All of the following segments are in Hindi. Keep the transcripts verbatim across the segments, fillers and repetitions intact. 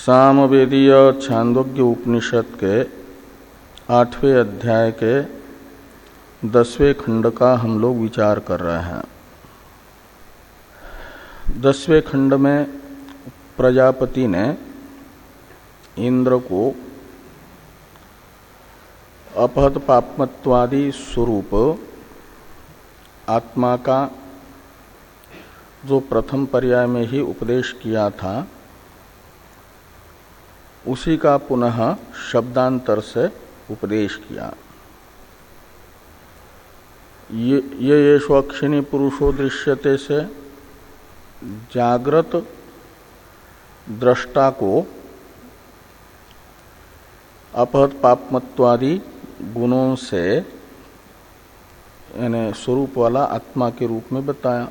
सामवेदीय छांदोग्य उपनिषद के आठवें अध्याय के दसवें खंड का हम लोग विचार कर रहे हैं। दसवें खंड में प्रजापति ने इंद्र को अपहत पापमत्वादि स्वरूप आत्मा का जो प्रथम पर्याय में ही उपदेश किया था उसी का पुनः शब्दांतर से उपदेश किया। ये ये येष्वक्षिणी पुरुषो दृश्यते से जागृत दृष्टा को अपहत पापमत्वादि गुणों से यानी स्वरूप वाला आत्मा के रूप में बताया।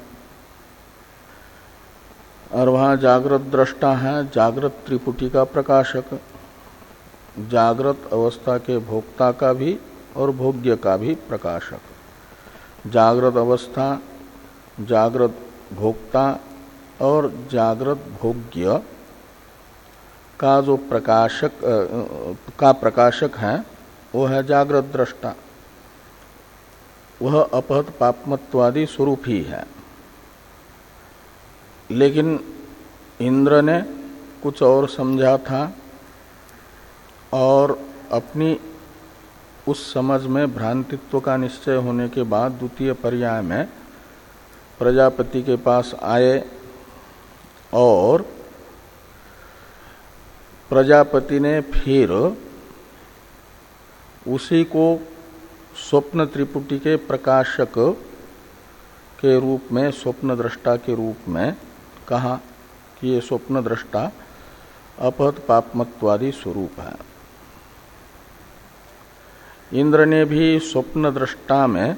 और वहाँ जागृत दृष्टा है जागृत त्रिपुटी का प्रकाशक, जागृत अवस्था के भोक्ता का भी और भोग्य का भी प्रकाशक। जागृत अवस्था, जागृत भोक्ता और जागृत भोग्य का जो प्रकाशक का प्रकाशक है वो है जागृत दृष्टा। वह अपहत पापमत्वादि स्वरूप ही है। लेकिन इंद्र ने कुछ और समझा था और अपनी उस समझ में भ्रांतित्व का निश्चय होने के बाद द्वितीय पर्याय में प्रजापति के पास आए और प्रजापति ने फिर उसी को स्वप्न त्रिपुटी के प्रकाशक के रूप में, स्वप्न दृष्टा के रूप में कहा कि ये स्वप्न दृष्टा अपहत पापमत्वादि स्वरूप है। इंद्र ने भी स्वप्न दृष्टा में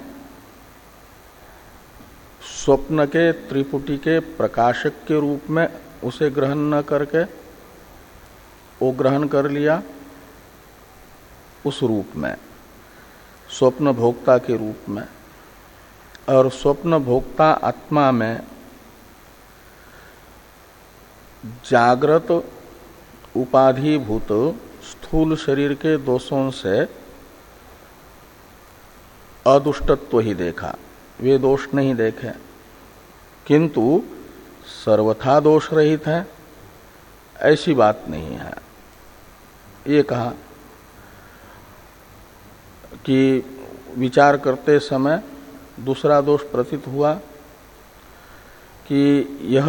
स्वप्न के त्रिपुटी के प्रकाशक के रूप में उसे ग्रहण न करके वो ग्रहण कर लिया उस रूप में, स्वप्न भोक्ता के रूप में। और स्वप्न भोक्ता आत्मा में जागृत उपाधिभूत स्थूल शरीर के दोषों से अदुष्टत्व ही देखा, वे दोष नहीं देखे, किंतु सर्वथा दोष रहित है ऐसी बात नहीं है। ये कहा कि विचार करते समय दूसरा दोष प्रतीत हुआ कि यह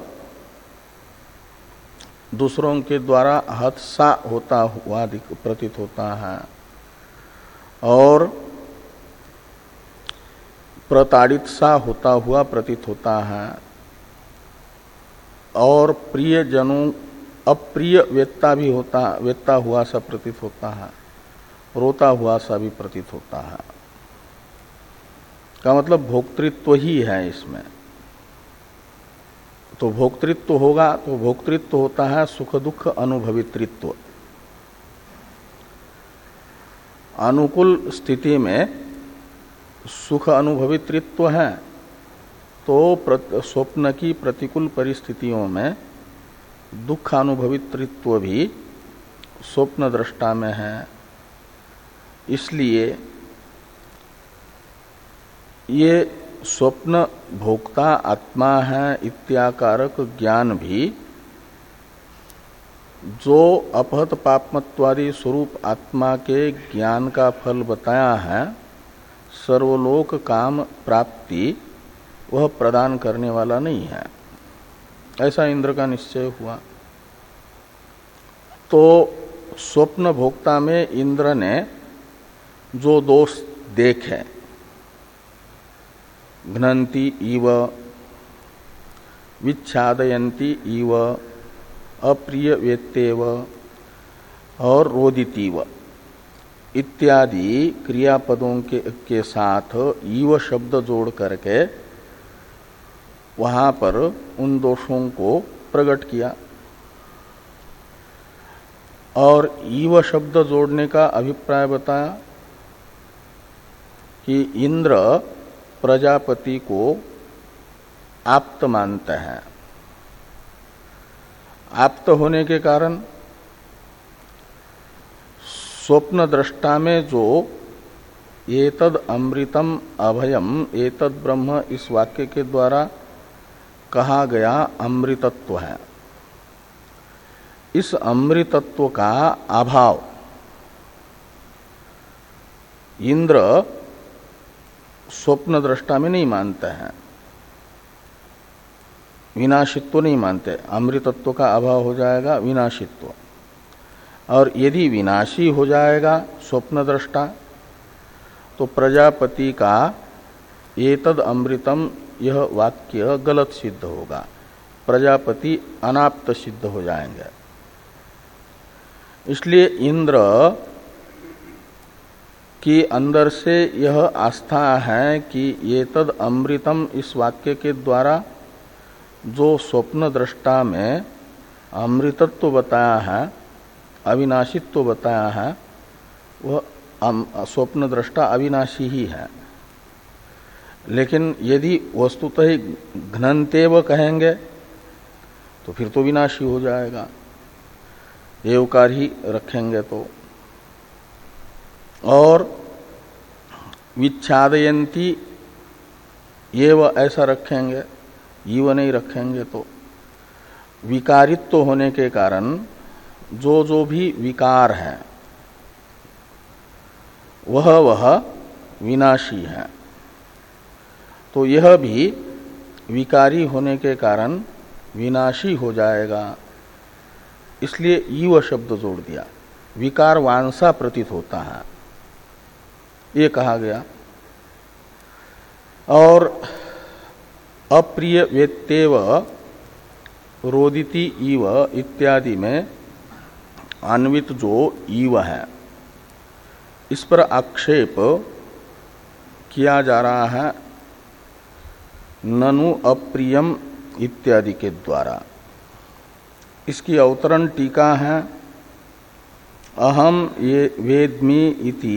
दूसरों के द्वारा हतसा होता हुआ प्रतीत होता है और प्रताड़ित सा होता हुआ प्रतीत होता है और प्रिय जनों अप्रिय वेत्ता भी होता वेत्ता हुआ सा प्रतीत होता है, रोता हुआ सा भी प्रतीत होता है। का मतलब भोक्तृत्व ही है इसमें। तो भोक्तृत्व होगा तो भोक्तृत्व होता है सुख दुख अनुभवितृत्व। अनुकूल स्थिति में सुख अनुभवितृत्व है तो स्वप्न की प्रतिकूल परिस्थितियों में दुख अनुभवितृत्व भी स्वप्न दृष्टा में है। इसलिए ये स्वप्न भोक्ता आत्मा है इत्याकारक ज्ञान भी जो अपहत पापमत्वादि स्वरूप आत्मा के ज्ञान का फल बताया है, सर्वलोक काम प्राप्ति वह प्रदान करने वाला नहीं है, ऐसा इंद्र का निश्चय हुआ। तो स्वप्न भोक्ता में इंद्र ने जो दोष देखे, घ्नन्ति इव, विच्छादयन्ति इव, अप्रिय वेत्तेव और रोदितीव इत्यादि क्रियापदों के, के साथ इव शब्द जोड़ करके वहां पर उन दोषों को प्रकट किया। और इव शब्द जोड़ने का अभिप्राय बताया कि इंद्र प्रजापति को आप्त मानते हैं। आप्त होने के कारण स्वप्न दृष्टा में जो एतद अमृतम अभयम एतद ब्रह्म इस वाक्य के द्वारा कहा गया अमृतत्व है, इस अमृतत्व का अभाव इंद्र स्वप्न दृष्टा में नहीं मानते हैं, विनाशित्व नहीं मानते। अमृतत्व का अभाव हो जाएगा विनाशित्व, और यदि विनाशी हो जाएगा स्वप्न दृष्टा तो प्रजापति का एतद अमृतम यह वाक्य गलत सिद्ध होगा, प्रजापति अनाप्त सिद्ध हो जाएंगे। इसलिए इंद्र कि अंदर से यह आस्था है कि ये तद अमृतम इस वाक्य के द्वारा जो स्वप्न दृष्टा में अमृतत्व बताया है, अविनाशित्व बताया है, वह स्वप्न दृष्टा अविनाशी ही है। लेकिन यदि वस्तुतः ही घ्नन्तेव कहेंगे तो फिर तो विनाशी हो जाएगा, एवकार ही रखेंगे तो। और विच्छादयंती ये व ऐसा रखेंगे, ईव नहीं रखेंगे तो विकारित्व होने के कारण जो जो भी विकार है वह वह विनाशी है, तो यह भी विकारी होने के कारण विनाशी हो जाएगा। इसलिए ईव शब्द जोड़ दिया, विकार वांसा प्रतीत होता है ये कहा गया। और अप्रिय वेत्तेव रोदिति ईव इत्यादि में अन्वित जो ईव है इस पर आक्षेप किया जा रहा है ननु अप्रियम इत्यादि के द्वारा। इसकी अवतरण टीका है अहम ये वेद्मि इति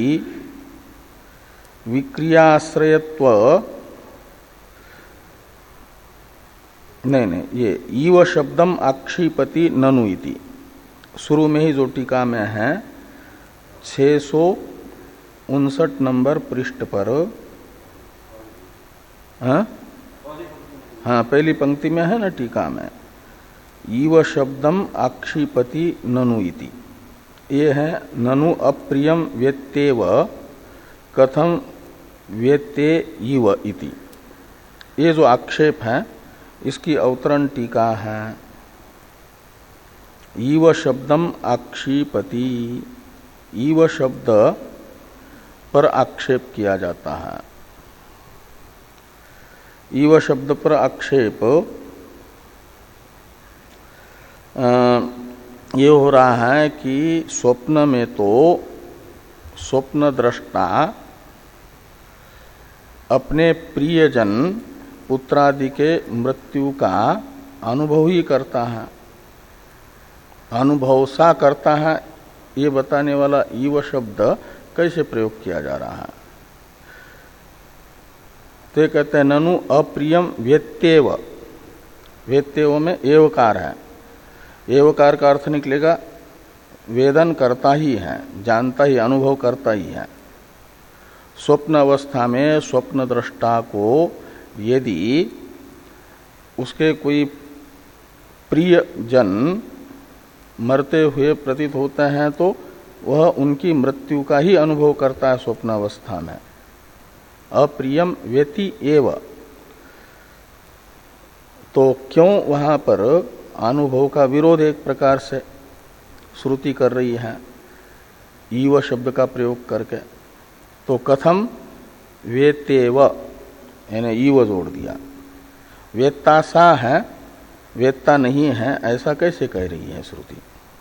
विक्रियाश्रयत्व, नहीं नहीं ये ईव शब्दम आक्षिपति ननु इति शुरू में ही जो टीका में है छह सौ उनसठ नंबर पृष्ठ पर, हाँ हाँ पहली पंक्ति में है ना टीका में, ईव शब्दम आक्षिपति ननु इति, ये है ननु अप्रियम व्यत्येव कथम व्यत्ये ईव इति। ये जो आक्षेप है इसकी अवतरण टीका है ईव शब्दम आक्षिपति, ईव शब्द पर आक्षेप किया जाता है। ईव शब्द पर आक्षेप ये हो रहा है कि स्वप्न में तो स्वप्न दृष्टा अपने प्रियजन पुत्रादि के मृत्यु का अनुभव ही करता है, अनुभव सा करता है, ये बताने वाला ईव शब्द कैसे प्रयोग किया जा रहा है। तो ये कहते हैं ननु अप्रियम व्यत्येव, व्यत्येव में एवकार है, एवकार का अर्थ निकलेगा वेदन करता ही है, जानता ही, अनुभव करता ही है। स्वप्न अवस्था में स्वप्न दृष्टा को यदि उसके कोई प्रिय जन मरते हुए प्रतीत होते हैं तो वह उनकी मृत्यु का ही अनुभव करता है स्वप्न अवस्था में। अप्रियम व्यति एव, तो क्यों वहां पर अनुभव का विरोध एक प्रकार से श्रुति कर रही है ईव शब्द का प्रयोग करके, तो कथम वेत्तेव यानी ईव जोड़ दिया, वेत्ता सा है वेत्ता नहीं है ऐसा कैसे कह रही है श्रुति,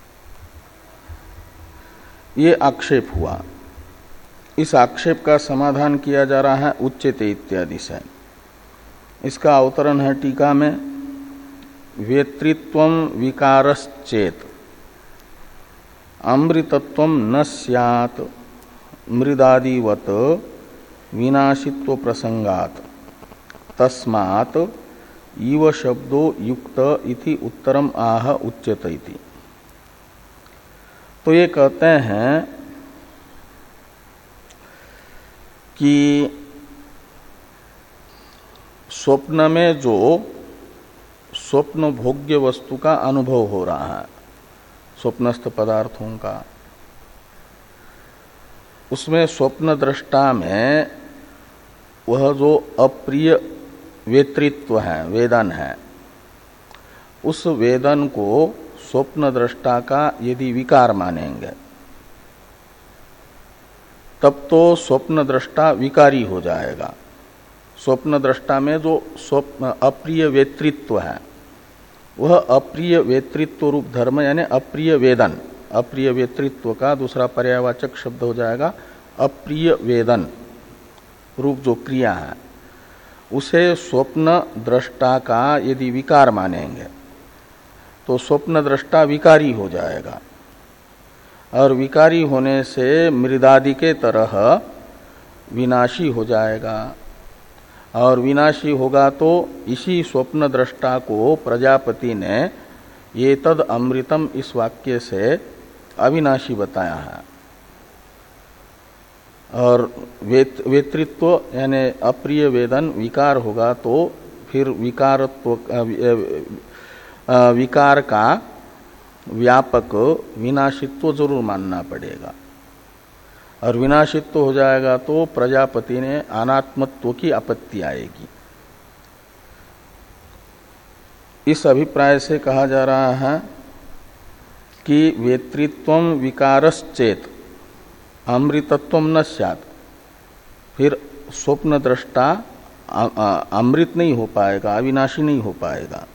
ये आक्षेप हुआ। इस आक्षेप का समाधान किया जा रहा है उच्चते इत्यादि से। इसका अवतरण है टीका में वेत्रित्वम विकारश्चेत अमृतत्वम न स्यात् मृदादिवत विनाशित्व प्रसंगात तस्मात् इव शब्दो युक्त इति उत्तरम आह उच्यते इति। तो ये कहते हैं कि स्वप्न में जो स्वप्न भोग्य वस्तु का अनुभव हो रहा है, स्वप्नस्थ पदार्थों का, उसमें स्वप्न दृष्टा में वह जो अप्रिय वेतृत्व है, वेदन है, उस वेदन को स्वप्न दृष्टा का यदि विकार मानेंगे तब तो स्वप्न दृष्टा विकारी हो जाएगा। स्वप्न दृष्टा में जो स्वप्न अप्रिय वेतृत्व है, वह अप्रिय वेतृत्व रूप धर्म यानी अप्रिय वेदन, अप्रिय वेतृत्व का दूसरा पर्यायवाचक शब्द हो जाएगा अप्रिय वेदन रूप जो क्रिया है, उसे स्वप्न दृष्टा का यदि विकार मानेंगे तो स्वप्न दृष्टा विकारी हो जाएगा, और विकारी होने से मृदादि के तरह विनाशी हो जाएगा। और विनाशी होगा तो इसी स्वप्न दृष्टा को प्रजापति ने ये तद अमृतम इस वाक्य से अविनाशी बताया है। और वेत, वेतृत्व यानी अप्रिय वेदन विकार होगा तो फिर विकारत्व विकार का व्यापक विनाशित्व जरूर मानना पड़ेगा, और विनाशित्व हो जाएगा तो प्रजापति ने अनात्मत्व की आपत्ति आएगी। इस अभिप्राय से कहा जा रहा है कि वेतृत्वम विकारश्चेत अमृतत्वम न स्यात्, फिर स्वप्न दृष्टा अमृत नहीं हो पाएगा, अविनाशी नहीं हो पाएगा।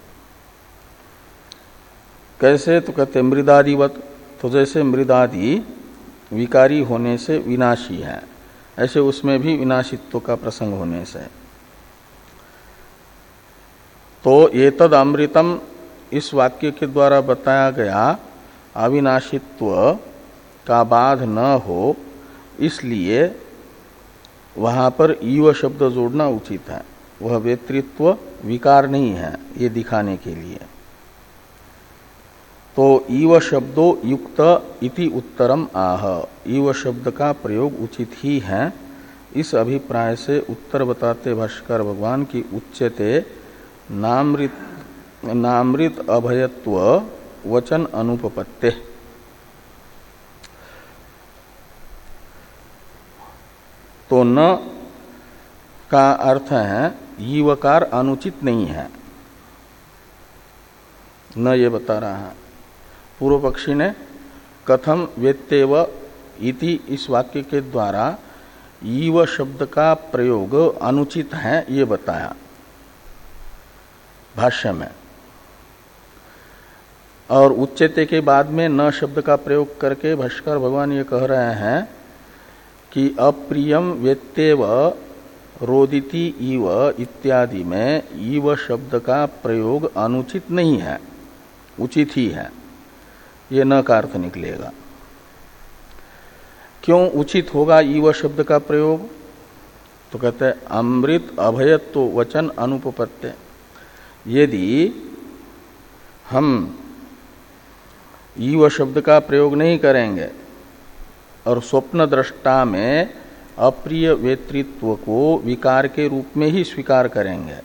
कैसे? तो कहते मृदादिवत, तो जैसे मृदादि विकारी होने से विनाशी है, ऐसे उसमें भी विनाशित्व का प्रसंग होने से। तो एतद अमृतम इस वाक्य के द्वारा बताया गया अविनाशित्व का बाध न हो, इसलिए वहां पर ईव शब्द जोड़ना उचित है। वह वेतृत्व विकार नहीं है, ये दिखाने के लिए। तो ईव शब्दो युक्त इति उत्तरम आह, ईव शब्द का प्रयोग उचित ही है। इस अभिप्राय से उत्तर बताते भाष्कर भगवान की उच्यते नामृत नामृत अभयत्व वचन अनुपपत्ते। तो न का अर्थ है ईवकार अनुचित नहीं है, न ये बता रहा है। पूर्व पक्षी ने कथम वेत्तेव इति इस वाक्य के द्वारा ईव शब्द का प्रयोग अनुचित है ये बताया भाष्य में, और उच्यते के बाद में न शब्द का प्रयोग करके भाष्कर भगवान ये कह रहे हैं कि अप्रियम वेत्तेव रोदिति ईव इत्यादि में ईव शब्द का प्रयोग अनुचित नहीं है, उचित ही है। ये न का अर्थ निकलेगा। क्यों उचित होगा ईव शब्द का प्रयोग? तो कहते हैं अमृत अभयत्व वचन अनुपपत्ते। यदि हम ईव शब्द का प्रयोग नहीं करेंगे और स्वप्न दृष्टा में अप्रिय वेतृत्व को विकार के रूप में ही स्वीकार करेंगे,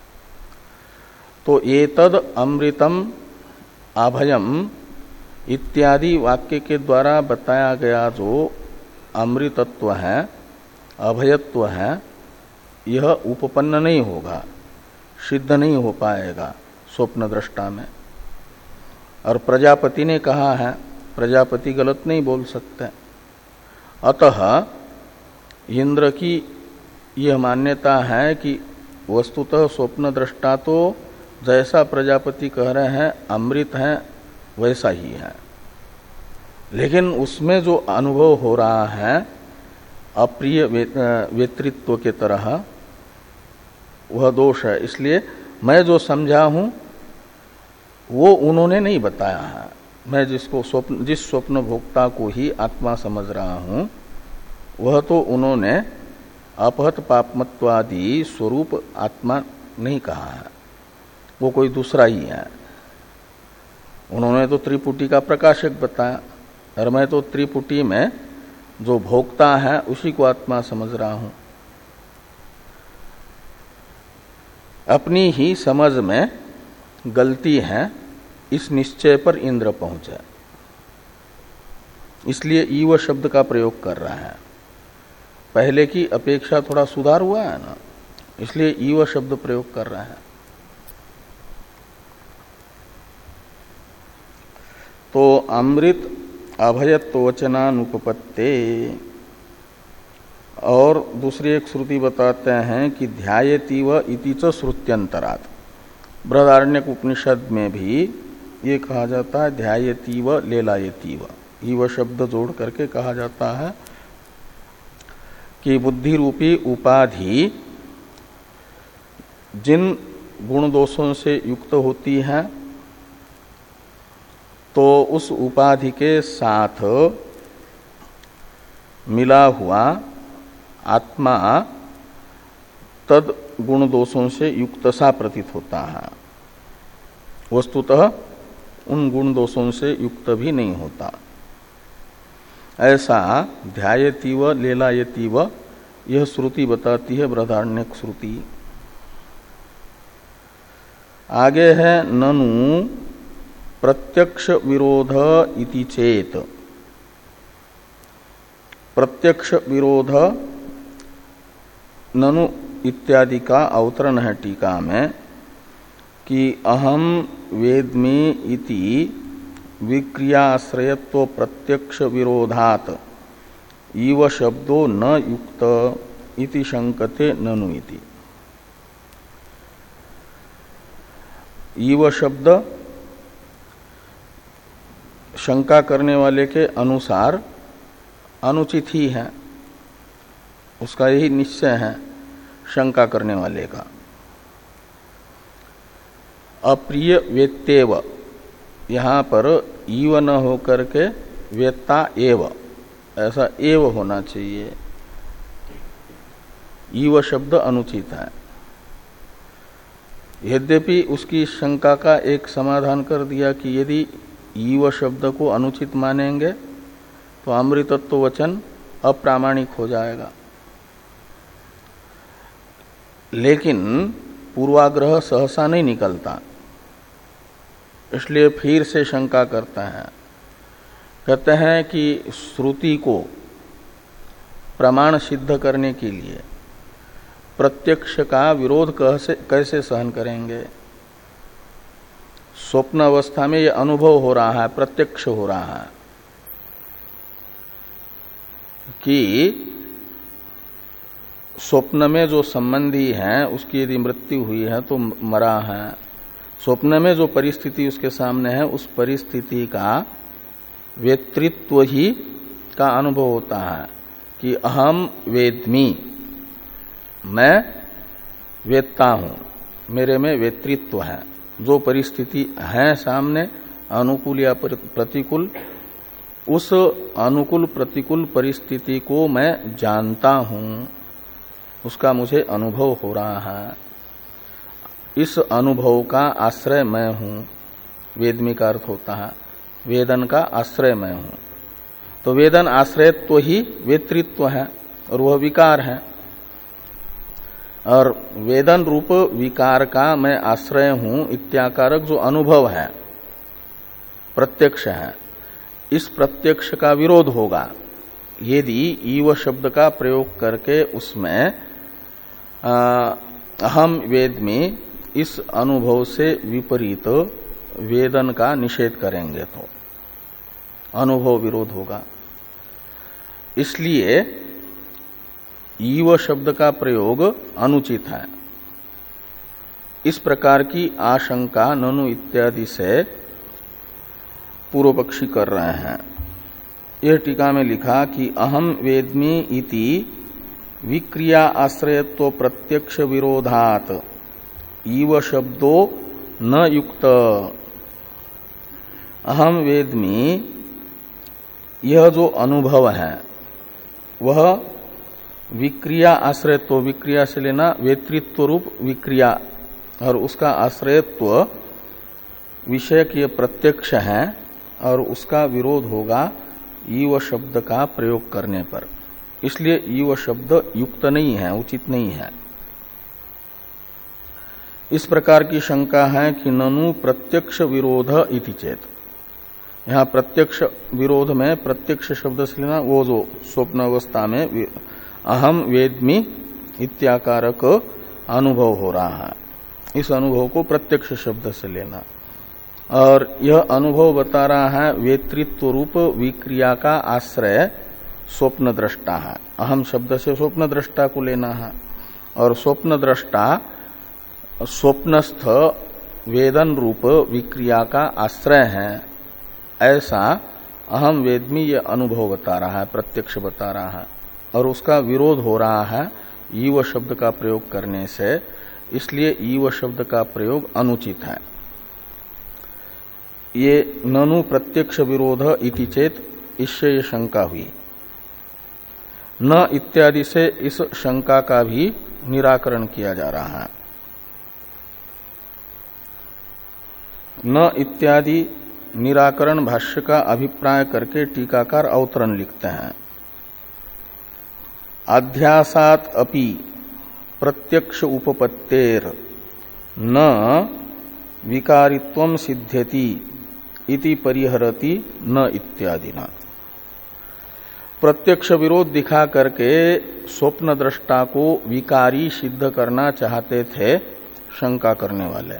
तो एतद अमृतम अभयम इत्यादि वाक्य के द्वारा बताया गया जो अमृतत्व है, अभयत्व है, यह उपपन्न नहीं होगा, सिद्ध नहीं हो पाएगा स्वप्न दृष्टा में। और प्रजापति ने कहा है, प्रजापति गलत नहीं बोल सकते। अतः इंद्र की यह मान्यता है कि वस्तुतः स्वप्न दृष्टा तो जैसा प्रजापति कह रहे हैं अमृत है वैसा ही है, लेकिन उसमें जो अनुभव हो रहा है अप्रिय वेतृत्व के तरह, वह दोष है। इसलिए मैं जो समझा हूं वो उन्होंने नहीं बताया है। मैं जिसको स्वप्न जिस स्वप्न भोक्ता को ही आत्मा समझ रहा हूं, वह तो उन्होंने अपहत पापमत्वादि स्वरूप आत्मा नहीं कहा है, वो कोई दूसरा ही है। उन्होंने तो त्रिपुटी का प्रकाशक बताया, और मैं तो त्रिपुटी में जो भोक्ता है उसी को आत्मा समझ रहा हूं। अपनी ही समझ में गलती है, इस निश्चय पर इंद्र पहुंचे, इसलिए ईव शब्द का प्रयोग कर रहा है। पहले की अपेक्षा थोड़ा सुधार हुआ है ना, इसलिए ईव शब्द प्रयोग कर रहा है। तो अमृत अभयत्वचनानुपपत्ते, और दूसरी एक श्रुति बताते हैं कि ध्यायतीव इति च श्रुत्यंतरात्। बृहदारण्यक उपनिषद में भी ये कहा जाता है ध्यायतीव लेलायतीव, ईव शब्द जोड़ करके कहा जाता है कि बुद्धि रूपी उपाधि जिन गुण दोषों से युक्त होती है, तो उस उपाधि के साथ मिला हुआ आत्मा तद गुण दोषों से युक्त सा प्रतीत होता है, वस्तुतः उन गुण दोषों से युक्त भी नहीं होता। ऐसा ध्यायतीव लेलायतीव यह श्रुति बताती है, बृहदारण्यक श्रुति। आगे है ननु प्रत्यक्ष विरोध इति चेत। प्रत्यक्ष विरोध ननु इत्यादि का अवतरण है टीका में कि अहम वेद्मि इति विक्रियाश्रयत्व प्रत्यक्ष विरोधात ईव शब्दो न युक्त इति शंकते ननु इति। ईव शब्द शंका करने वाले के अनुसार अनुचित ही है, उसका यही निश्चय है शंका करने वाले का। अप्रिय वेत्तेव, यहां पर ईव न होकर के वेत्ता एव, ऐसा एव होना चाहिए। ईव शब्द अनुचित है। यद्यपि उसकी शंका का एक समाधान कर दिया कि यदि ईव शब्द को अनुचित मानेंगे तो अमृतत्व वचन अप्रामाणिक हो जाएगा। लेकिन पूर्वाग्रह सहसा नहीं निकलता, इसलिए फिर से शंका करता है। कहते हैं कि श्रुति को प्रमाण सिद्ध करने के लिए प्रत्यक्ष का विरोध कैसे कैसे सहन करेंगे? स्वप्न अवस्था में यह अनुभव हो रहा है, प्रत्यक्ष हो रहा है कि स्वप्न में जो संबंधी है उसकी यदि मृत्यु हुई है तो मरा है। स्वप्न में जो परिस्थिति उसके सामने है उस परिस्थिति का वेत्रित्व ही का अनुभव होता है कि अहम वेद्मि, मैं वेत्ता हूं, मेरे में वेत्रित्व है। जो परिस्थिति है सामने अनुकूल या प्रतिकूल, उस अनुकूल प्रतिकूल परिस्थिति को मैं जानता हूं, उसका मुझे अनुभव हो रहा है। इस अनुभव का आश्रय मैं हूं। वेदमी का अर्थ होता है वेदन का आश्रय मैं हूं। तो वेदन आश्रयत्व ही वेत्रित्व है और वह विकार है। और वेदन रूप विकार का मैं आश्रय हूं इत्याकारक जो अनुभव है, प्रत्यक्ष है, इस प्रत्यक्ष का विरोध होगा यदि ईव शब्द का प्रयोग करके उसमें अहम वेद में इस अनुभव से विपरीत वेदन का निषेध करेंगे तो अनुभव विरोध होगा। इसलिए ईव शब्द का प्रयोग अनुचित है। इस प्रकार की आशंका ननु इत्यादि से पूर्व पक्षी कर रहे हैं। यह टीका में लिखा कि अहम वेद्मि इति विक्रिया आश्रयत्व प्रत्यक्ष विरोधात ईव शब्दो न युक्त। अहम वेद्मि, यह जो अनुभव है वह विक्रिया आश्रयत्व, विक्रिया से लेना वेत्रित्व रूप विक्रिया और उसका आश्रयत्व विषयक ये प्रत्यक्ष है और उसका विरोध होगा ईव शब्द का प्रयोग करने पर। इसलिए ईव शब्द युक्त नहीं है, उचित नहीं है। इस प्रकार की शंका है कि ननु प्रत्यक्ष विरोध इति चेत। यहाँ प्रत्यक्ष विरोध में प्रत्यक्ष शब्द से लेना वो जो स्वप्न अवस्था में अहम वेद्मि इत्याकारक अनुभव हो रहा है, इस अनुभव को प्रत्यक्ष शब्द से लेना। और यह अनुभव बता रहा है वेतृत्व रूप विक्रिया का आश्रय स्वप्न दृष्टा है। अहम शब्द से स्वप्न दृष्टा को लेना है और स्वप्न दृष्टा स्वप्नस्थ वेदन रूप विक्रिया का आश्रय है, ऐसा अहम वेद्मि ये अनुभव बता रहा है, प्रत्यक्ष बता रहा है। और उसका विरोध हो रहा है ईव शब्द का प्रयोग करने से, इसलिए ईव शब्द का प्रयोग अनुचित है। ये ननु प्रत्यक्ष विरोध इति चेत, इससे ये शंका हुई। न इत्यादि से इस शंका का भी निराकरण किया जा रहा है। न इत्यादि निराकरण भाष्य का अभिप्राय करके टीकाकार अवतरण लिखते हैं। अध्यासात अपि प्रत्यक्ष उपपत्तेर न विकारित्वं सिद्ध्यति इति परिहरति न इत्यादि न। प्रत्यक्ष विरोध दिखा करके स्वप्न दृष्टा को विकारी सिद्ध करना चाहते थे शंका करने वाले,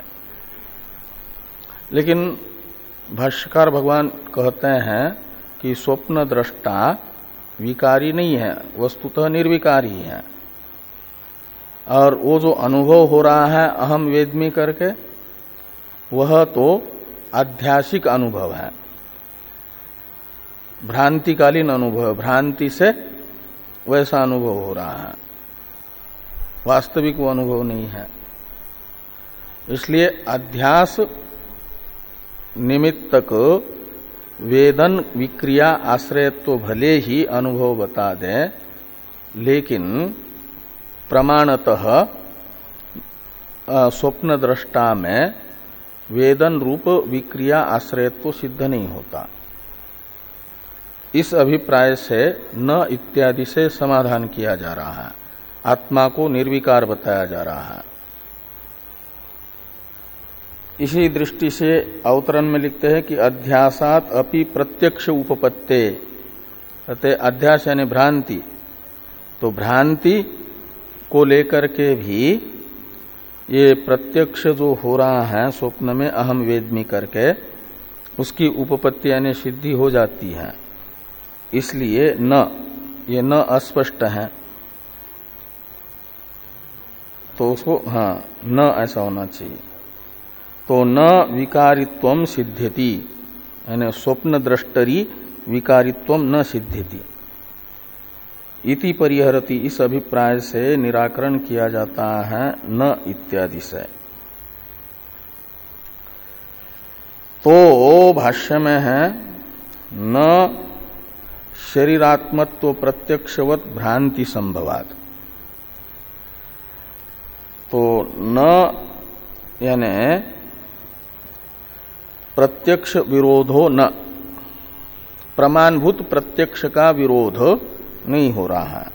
लेकिन भाष्यकार भगवान कहते हैं कि स्वप्न दृष्टा विकारी नहीं है, वस्तुतः निर्विकारी है। और वो जो अनुभव हो रहा है अहम वेद्मि करके, वह तो आध्यासिक अनुभव है, भ्रांतिकालीन अनुभव, भ्रांति से वैसा अनुभव हो रहा है, वास्तविक वो अनुभव नहीं है। इसलिए अध्यास निमित्तक वेदन विक्रिया आश्रयत्व तो भले ही अनुभव बता दे, लेकिन प्रमाणतः स्वप्न दृष्टा में वेदन रूप विक्रिया आश्रयत्व तो सिद्ध नहीं होता। इस अभिप्राय से न इत्यादि से समाधान किया जा रहा है, आत्मा को निर्विकार बताया जा रहा है। इसी दृष्टि से अवतरण में लिखते हैं कि अध्यासात अपि प्रत्यक्ष उपपत्ते, कहते अध्यास यानी भ्रांति, तो भ्रांति को लेकर के भी ये प्रत्यक्ष जो हो रहा है स्वप्न में अहम वेद्मि करके, उसकी उपपत्ति यानी सिद्धि हो जाती है। इसलिए न, ये न अस्पष्ट है, तो उसको हाँ न ऐसा होना चाहिए। तो न विकारित्वम सिद्ध्यति, यानी स्वप्न दृष्टरि विकारित्वम न सिद्ध्यति इति परिहरति, इस अभिप्राय से निराकरण किया जाता है न इत्यादि से। तो भाष्य में है न शरीरात्मत्व प्रत्यक्षवत भ्रांति संभवात। तो न यानी प्रत्यक्ष विरोधो न, प्रमाणभूत प्रत्यक्ष का विरोध नहीं हो रहा है।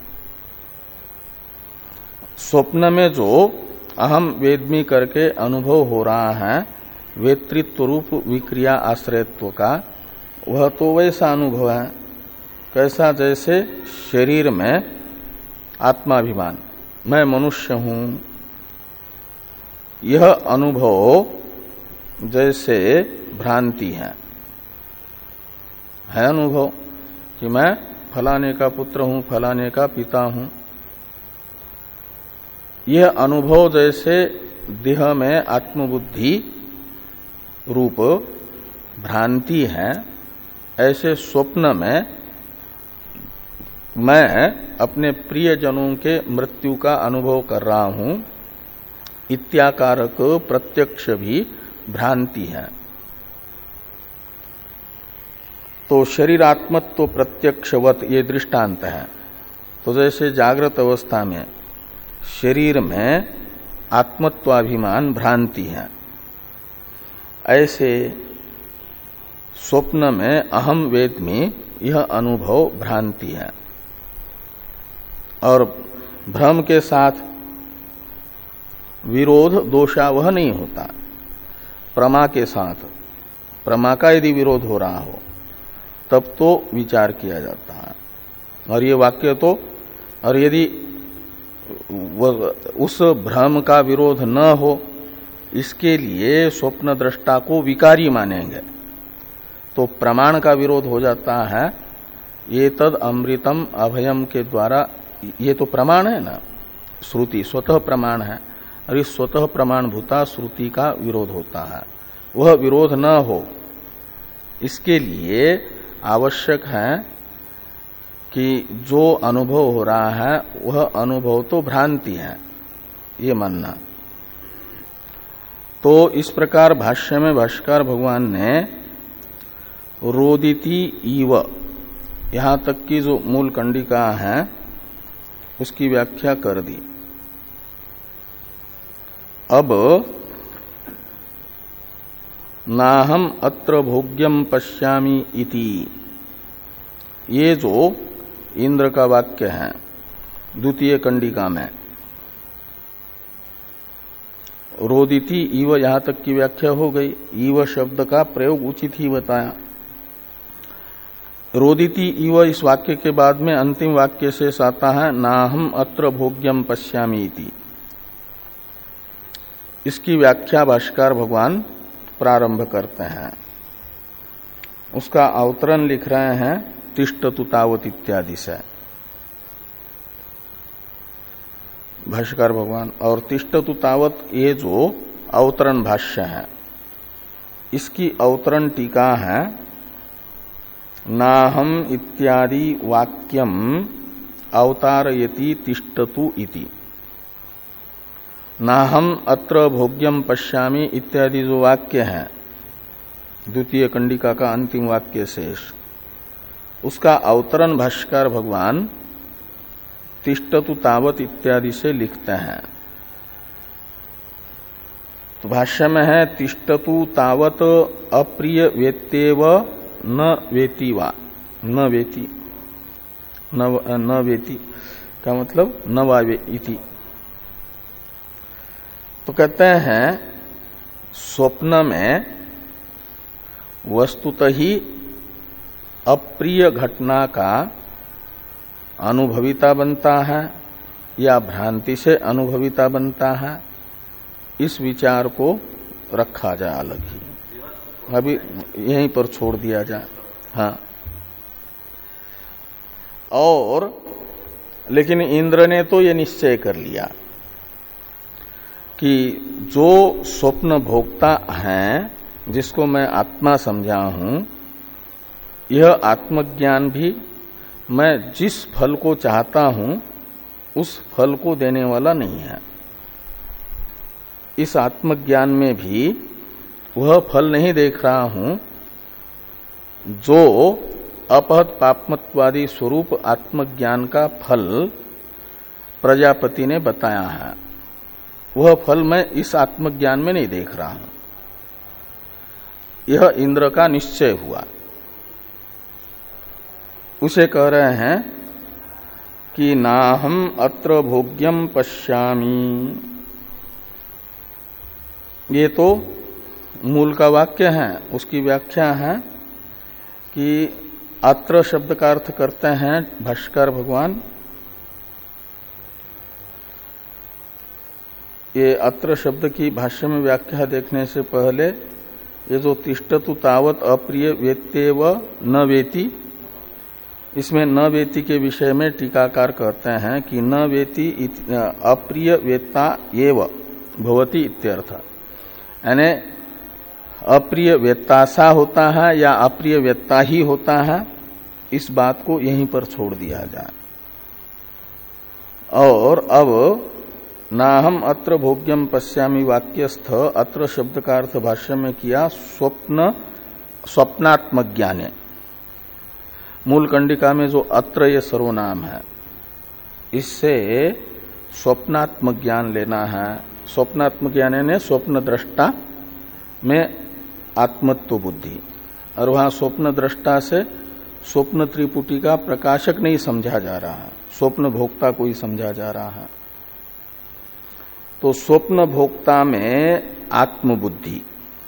स्वप्न में जो अहम वेद्मि करके अनुभव हो रहा है वेतृत्व रूप विक्रिया आश्रयत्व का, वह तो वैसा अनुभव है कैसा, जैसे शरीर में आत्माभिमान, मैं मनुष्य हूं, यह अनुभव जैसे भ्रांति है, है अनुभव कि मैं फलाने का पुत्र हूं, फलाने का पिता हूं। यह अनुभव जैसे देह में आत्मबुद्धि रूप भ्रांति है, ऐसे स्वप्न में मैं अपने प्रियजनों के मृत्यु का अनुभव कर रहा हूं, इत्याकारक प्रत्यक्ष भी भ्रांति है। तो शरीरात्मत्व प्रत्यक्षवत ये दृष्टांत है। तो जैसे जागृत अवस्था में शरीर में आत्मत्वाभिमान भ्रांति है। ऐसे स्वप्न में अहम वेद्मि यह अनुभव भ्रांति है। और भ्रम के साथ विरोध दोषावह नहीं होता। प्रमा के साथ, प्रमा का यदि विरोध हो रहा हो तब तो विचार किया जाता है। और ये वाक्य तो, और यदि उस भ्रम का विरोध न हो इसके लिए स्वप्न दृष्टा को विकारी मानेंगे तो प्रमाण का विरोध हो जाता है। ये तद अमृतम अभयम के द्वारा, ये तो प्रमाण है ना, श्रुति स्वतः प्रमाण है, और इस स्वतः प्रमाण भूता श्रुति का विरोध होता है। वह विरोध न हो इसके लिए आवश्यक है कि जो अनुभव हो रहा है वह अनुभव तो भ्रांति है, ये मानना। तो इस प्रकार भाष्य में भाष्यकार भगवान ने रोदिति इव यहां तक की जो मूल कंडिका है उसकी व्याख्या कर दी। अब नाहम अत्र भोग्यम पश्यामि इति, ये जो इंद्र का वाक्य है द्वितीय कंडिका में, रोदिति इव यहां तक की व्याख्या हो गई। इव शब्द का प्रयोग उचित ही बताया। रोदिति इव इस वाक्य के बाद में अंतिम वाक्य शेष आता है नाहम अत्र भोग्यम पश्यामि इति। इसकी व्याख्या भाष्यकार भगवान प्रारंभ करते हैं। उसका अवतरण लिख रहे हैं तिष्ठतु तावत इत्यादि से भाष्यकार भगवान। और तिष्ठतु तावत ये जो अवतरण भाष्य है इसकी अवतरण टीका है नाहम इत्यादि वाक्यम अवतारयति तिष्ठतु इति। नाहम अत्र भोग्यम पश्यामि इत्यादि जो वाक्य है द्वितीय कंडिका का अंतिम वाक्य शेष, उसका अवतरण भाष्यकार भगवान तिष्ठतु तावत इत्यादि से लिखते हैं। तो भाष्य में है तिष्ठतु तावत अप्रिय वेत्तेव न वेति वा, न वेति, न, न वेति का मतलब न वावे इति। तो कहते हैं स्वप्न में वस्तुतः ही अप्रिय घटना का अनुभविता बनता है या भ्रांति से अनुभविता बनता है, इस विचार को रखा जाए अलग ही, अभी यहीं पर छोड़ दिया जाए। हाँ, और लेकिन इंद्र ने तो ये निश्चय कर लिया कि जो स्वप्न भोक्ता है जिसको मैं आत्मा समझा हूं, यह आत्मज्ञान भी मैं जिस फल को चाहता हूं उस फल को देने वाला नहीं है। इस आत्मज्ञान में भी वह फल नहीं देख रहा हूं जो अपहत पापमत्वादि स्वरूप आत्मज्ञान का फल प्रजापति ने बताया है। वह फल मैं इस आत्मज्ञान में नहीं देख रहा हूं। यह इंद्र का निश्चय हुआ। उसे कह रहे हैं कि नाहम अत्र भोग्यम पश्यामि, ये तो मूल का वाक्य है। उसकी व्याख्या है कि अत्र शब्द का अर्थ करते हैं भाष्यकार भगवान। ये अत्र शब्द की भाष्य में व्याख्या देखने से पहले ये जो तिष्ठतु तावत अप्रिय वेत्तेव न वेति, इसमें न वेति के विषय में टीकाकार कहते हैं कि न वेति अप्रिय वेत्ता एव भवति इत्यर्थ। यानी अप्रिय वेत्ता सा होता है या अप्रिय वेत्ता ही होता है, इस बात को यहीं पर छोड़ दिया जाए। और अब नाहम अत्र भोग्यम पश्यामि वाक्यस्थ अत्र शब्द का अर्थ भाष्य में किया स्वप्न स्वप्नात्मक ज्ञाने। मूल कंडिका में जो अत्र ये सर्वनाम है, इससे स्वप्नात्मक ज्ञान लेना है, स्वप्नात्मक ज्ञान यानी स्वप्न दृष्टा में आत्मत्व बुद्धि, और वहां स्वप्न दृष्टा से स्वप्न त्रिपुटी का प्रकाशक नहीं समझा जा रहा है, स्वप्न भोक्ता को ही समझा जा रहा है। तो स्वप्न भोक्ता में आत्मबुद्धि,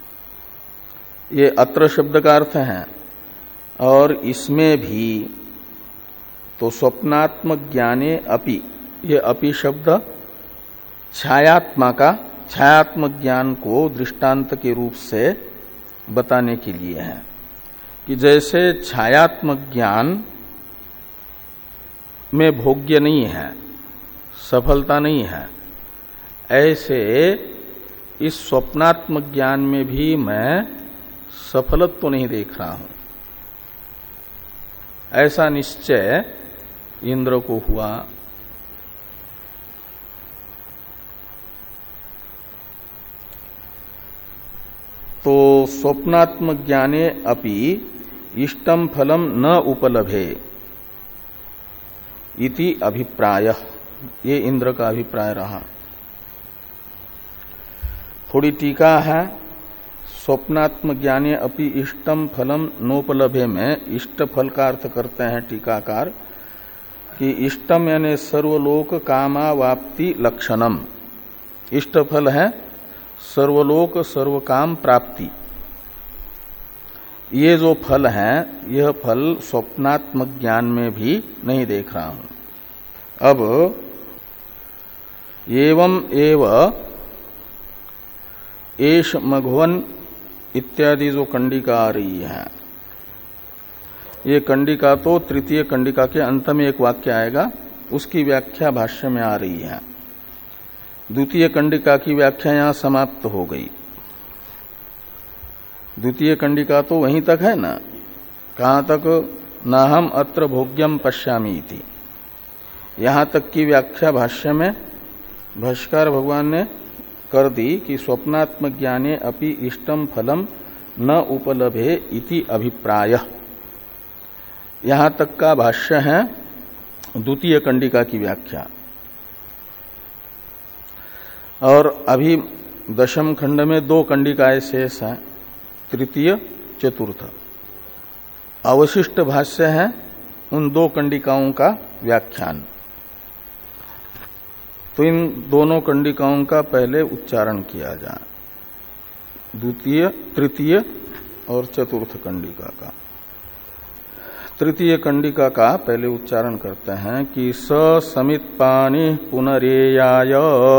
ये अत्र शब्द का अर्थ है। और इसमें भी तो स्वप्नात्मक ज्ञाने अपि, ये अपि शब्द छायात्मा का, छायात्मक ज्ञान को दृष्टांत के रूप से बताने के लिए है कि जैसे छायात्मक ज्ञान में भोग्य नहीं है, सफलता नहीं है, ऐसे इस स्वप्नात्मक ज्ञान में भी मैं सफलत्व तो नहीं देख रहा हूं, ऐसा निश्चय इंद्र को हुआ। तो स्वप्नात्मक ज्ञाने अपि इष्टम फलम न उपलभे इति अभिप्राय, ये इंद्र का अभिप्राय रहा। थोड़ी टीका है, स्वप्नात्मक ज्ञाने अपि इष्टम फलम नोपलभे में इष्ट फल का अर्थ करते हैं टीकाकार कि इष्टम यानी सर्वलोक कामावाप्ति लक्षणम, इष्ट फल है सर्वलोक सर्वकाम प्राप्ति। ये जो फल है, यह फल स्वप्नात्मक ज्ञान में भी नहीं देख रहा हूं। अब एवं एव एष मघवन इत्यादि जो कंडिका आ रही है, ये कंडिका तो तृतीय कंडिका के अंत में एक वाक्य आएगा, उसकी व्याख्या भाष्य में आ रही है। द्वितीय कंडिका की व्याख्या यहां समाप्त हो गई। द्वितीय कंडिका तो वहीं तक है ना, कहां तक, न हम अत्र भोग्यम पश्यामि इति, यहां तक की व्याख्या भाष्य में भाष्यकार भगवान ने कर दी कि स्वप्नात्मक ज्ञाने अपि इष्टम फलम न उपलभे इति अभिप्राय। यहां तक का भाष्य है द्वितीय कंडिका की व्याख्या। और अभी दशम खंड में दो कंडिकाएं शेष हैं, तृतीय चतुर्थ। अवशिष्ट भाष्य है उन दो कंडिकाओं का व्याख्यान। तो इन दोनों कंडिकाओं का पहले उच्चारण किया जाए, द्वितीय, तृतीय और चतुर्थ कंडिका का। तृतीय कंडिका का पहले उच्चारण करते हैं कि स समित पाणि पुनरेयाय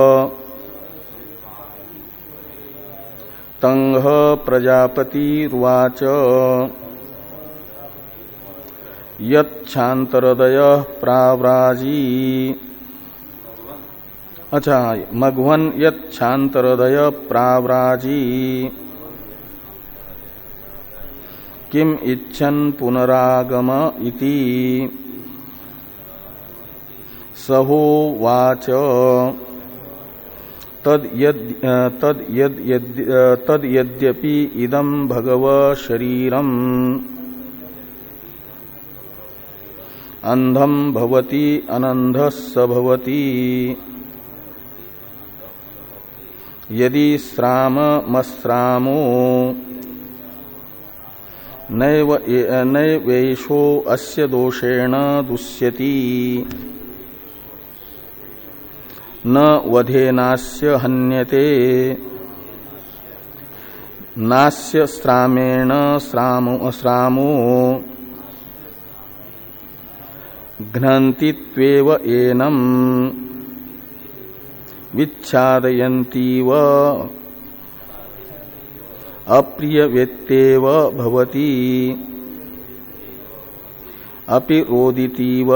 तंह प्रजापतिर्वाच यच्छांतरदय प्राव्राजी। अच्छा, मघवन यच्छांतरदय प्राव्राजी किम इच्छन पुनरागम इति सहोवाच तद यद्यपि इदं भगव शरीरम अंधम भवति अनंधः स भवति यदि श्राममश्रामो नैव नैवेशो अस्य दोषेण दुष्यति न वधेनास्य हन्यते नास्य श्रामेण श्रामो श्रामो घ्नन्ति त्वेव एनम् विच्छादयन्तीव अप्रियवेत्तेव भवति अपि रोदितीव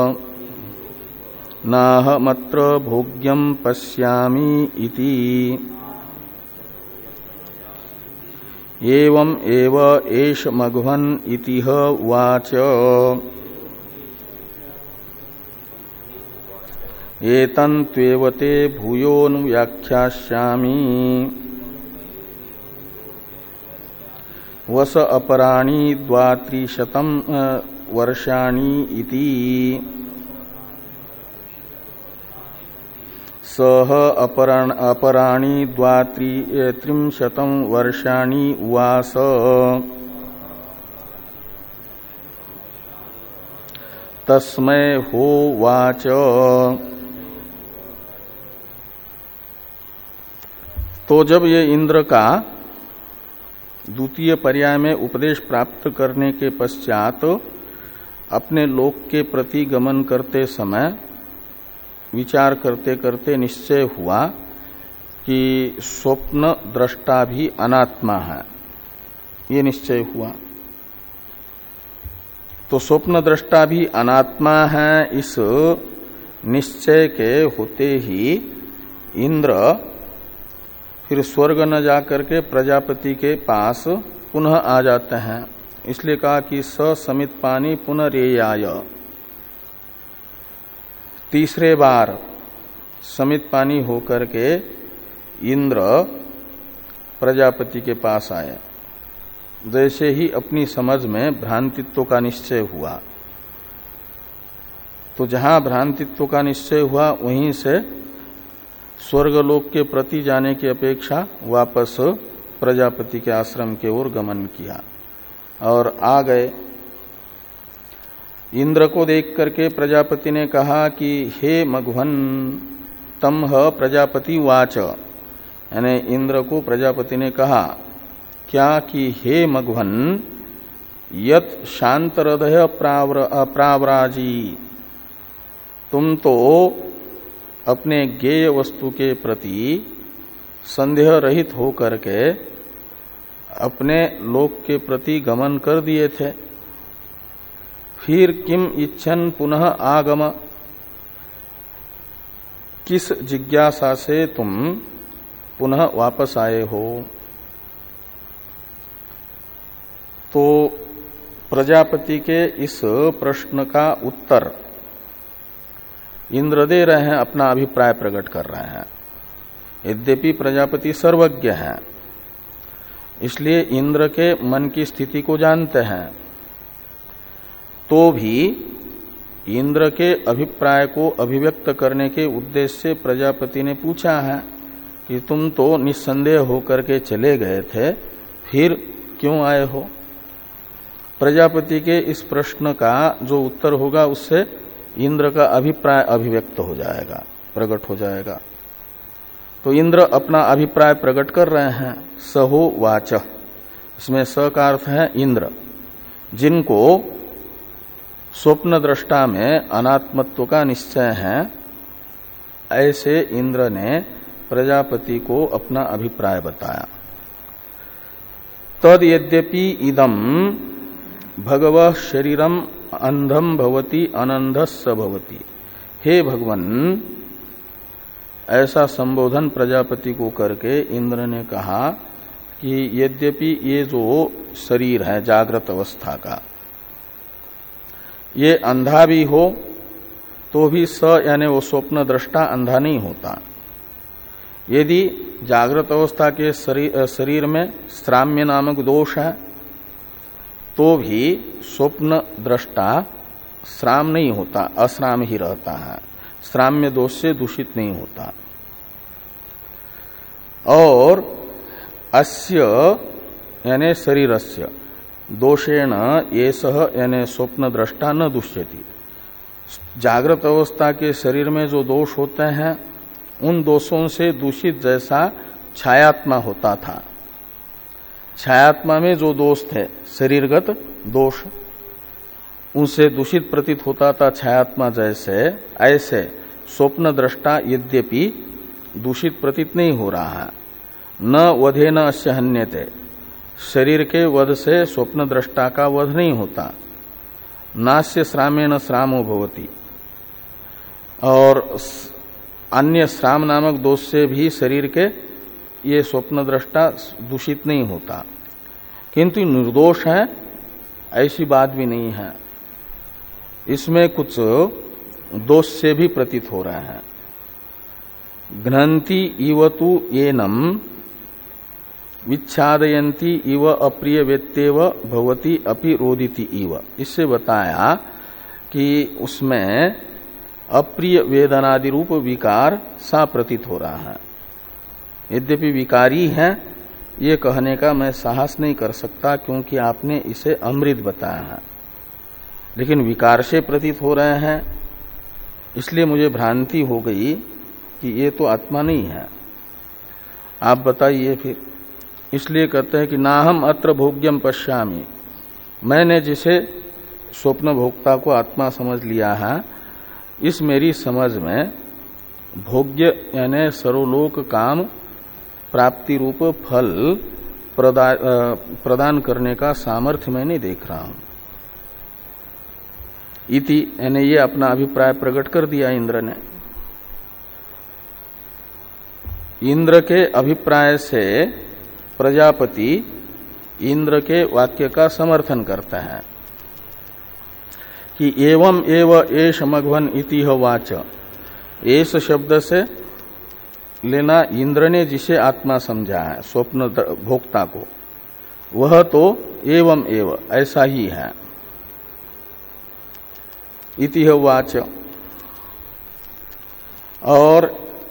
नाहमत्र भोग्यं पश्यामि इति। एवं एव एष मघवन इतिह वाच एतन्त्वेव ते भूयोऽनुव्याख्यास्यामि वस अपराणि द्वात्रिशतं वर्षाणि इति। सह अपराण अपराणी द्वात्री त्रिंशतं वर्षाणि उवास तस्मै होवाच। तो जब ये इंद्र का द्वितीय पर्याय में उपदेश प्राप्त करने के पश्चात अपने लोक के प्रति गमन करते समय विचार करते करते निश्चय हुआ कि स्वप्न दृष्टा भी अनात्मा है, ये निश्चय हुआ। तो स्वप्न दृष्टा भी अनात्मा है, इस निश्चय के होते ही इंद्र फिर स्वर्ग न जाकर के प्रजापति के पास पुनः आ जाते हैं। इसलिए कहा कि स समित पानी पुनरेयाय, तीसरे बार समित पानी होकर के इंद्र प्रजापति के पास आए। जैसे ही अपनी समझ में भ्रांतित्व का निश्चय हुआ, तो जहां भ्रांतित्व का निश्चय हुआ वहीं से स्वर्गलोक के प्रति जाने की अपेक्षा वापस प्रजापति के आश्रम के ओर गमन किया और आ गए। इंद्र को देख करके प्रजापति ने कहा कि हे मघवन तम ह प्रजापति वाच, यानी इंद्र को प्रजापति ने कहा क्या कि हे मघवन यत शांत हृदय प्रावराजी, तुम तो अपने ज्ञेय वस्तु के प्रति संदेह रहित होकर के अपने लोक के प्रति गमन कर दिए थे, फिर किम इच्छन पुनः आगम, किस जिज्ञासा से तुम पुनः वापस आए हो। तो प्रजापति के इस प्रश्न का उत्तर इंद्र दे रहे हैं, अपना अभिप्राय प्रकट कर रहे हैं। यद्यपि प्रजापति सर्वज्ञ हैं, इसलिए इंद्र के मन की स्थिति को जानते हैं, तो भी इंद्र के अभिप्राय को अभिव्यक्त करने के उद्देश्य से प्रजापति ने पूछा है कि तुम तो निस्संदेह होकर के चले गए थे, फिर क्यों आए हो। प्रजापति के इस प्रश्न का जो उत्तर होगा उससे इंद्र का अभिप्राय अभिव्यक्त हो जाएगा, प्रकट हो जाएगा। तो इंद्र अपना अभिप्राय प्रकट कर रहे हैं। सहो वाच, इसमें स का अर्थ है इंद्र, जिनको स्वप्न दृष्टा में अनात्मत्व का निश्चय है, ऐसे इंद्र ने प्रजापति को अपना अभिप्राय बताया। तद यद्यपि इदम भगवः शरीरम अंधम भवति अनंधस्य भवति, हे भगवन, ऐसा संबोधन प्रजापति को करके इंद्र ने कहा कि यद्यपि ये जो शरीर है जागृत अवस्था का, ये अंधा भी हो तो भी स यानी वो स्वप्न दृष्टा अंधा नहीं होता। यदि जागृत अवस्था के शरीर, शरीर में श्राम्य नामक दोष है तो भी स्वप्न दृष्टा श्राम नहीं होता, अश्राम ही रहता है, श्राम्य दोष से दूषित नहीं होता। और अस्य यानी शरीरस्य दोषेण एषः यानी स्वप्न दृष्टा न दुष्यति, जागृत अवस्था के शरीर में जो दोष होते हैं उन दोषों से दूषित जैसा छायात्मा होता था। छायात्मा में जो दोष थे शरीरगत दोष, उनसे दूषित प्रतीत होता था छायात्मा जैसे, ऐसे स्वप्न दृष्टा यद्यपि दूषित प्रतीत नहीं हो रहा है। न वधे न अस्य हन्यते, शरीर के वध से स्वप्न दृष्टा का वध नहीं होता। नास्य श्रामेण श्रामो भवति, और अन्य श्राम नामक दोष से भी शरीर के ये स्वप्न दृष्टा दूषित नहीं होता, किंतु निर्दोष है ऐसी बात भी नहीं है। इसमें कुछ दोष से भी प्रतीत हो रहे हैं। घ्नन्ति इव तु येनम विच्छादयन्ति इव अप्रिय वेत्तेव भवति अपि रोदिति इव, इससे बताया कि उसमें अप्रिय वेदनादि रूप विकार सा प्रतीत हो रहा है। यद्यपि विकारी है ये कहने का मैं साहस नहीं कर सकता, क्योंकि आपने इसे अमृत बताया है, लेकिन विकार से प्रतीत हो रहे हैं, इसलिए मुझे भ्रांति हो गई कि ये तो आत्मा नहीं है। आप बताइए फिर। इसलिए कहते हैं कि ना हम अत्र भोग्यम पश्यामि, मैंने जिसे स्वप्न भोक्ता को आत्मा समझ लिया है, इस मेरी समझ में भोग्य यानी सर्वलोक काम प्राप्ति रूप फल प्रदा, प्रदान करने का सामर्थ्य मैं नहीं देख रहा हूं। इति यानी ये अपना अभिप्राय प्रकट कर दिया इंद्र ने। इंद्र के अभिप्राय से प्रजापति इंद्र के वाक्य का समर्थन करता है कि एवं एव एष मघवन इति वाच। एष शब्द से लेना इंद्र ने जिसे आत्मा समझा है स्वप्न भोक्ता को, वह तो एवं एव ऐसा ही है। इति वाच। और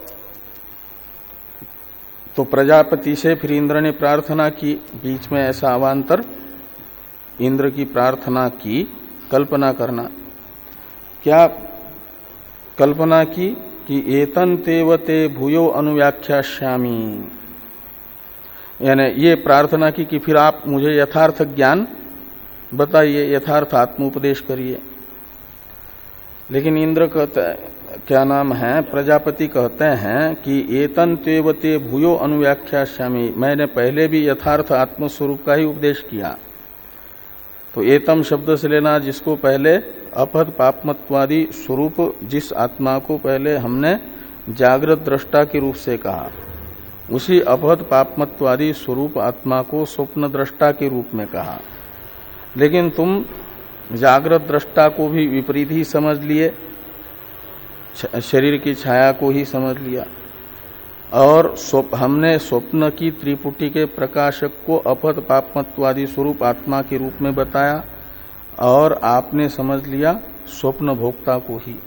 तो प्रजापति से फिर इंद्र ने प्रार्थना की, बीच में ऐसा अवान्तर इंद्र की प्रार्थना की, कल्पना करना। क्या कल्पना की कि एतन तेवते भूयो अनुव्याख्यास्यामि, यानी ये प्रार्थना की कि फिर आप मुझे यथार्थ ज्ञान बताइए, यथार्थ आत्मोपदेश करिए। लेकिन इंद्र कहते क्या नाम है, प्रजापति कहते हैं कि एतन तेवते भूयो अनुव्याख्यास्यामि, मैंने पहले भी यथार्थ आत्मस्वरूप का ही उपदेश किया। तो एतम शब्द से लेना जिसको पहले अपहत पापमत्वादि स्वरूप, जिस आत्मा को पहले हमने जागृत दृष्टा के रूप से कहा, उसी अपहत पापमत्वादि स्वरूप आत्मा को स्वप्न दृष्टा के रूप में कहा। लेकिन तुम जागृत दृष्टा को भी विपरीत ही समझ लिए, शरीर की छाया को ही समझ लिया, और हमने स्वप्न की त्रिपुटी के प्रकाशक को अपहत पापमत्वादि स्वरूप आत्मा के रूप में बताया, और आपने समझ लिया स्वप्न भोक्ता को ही।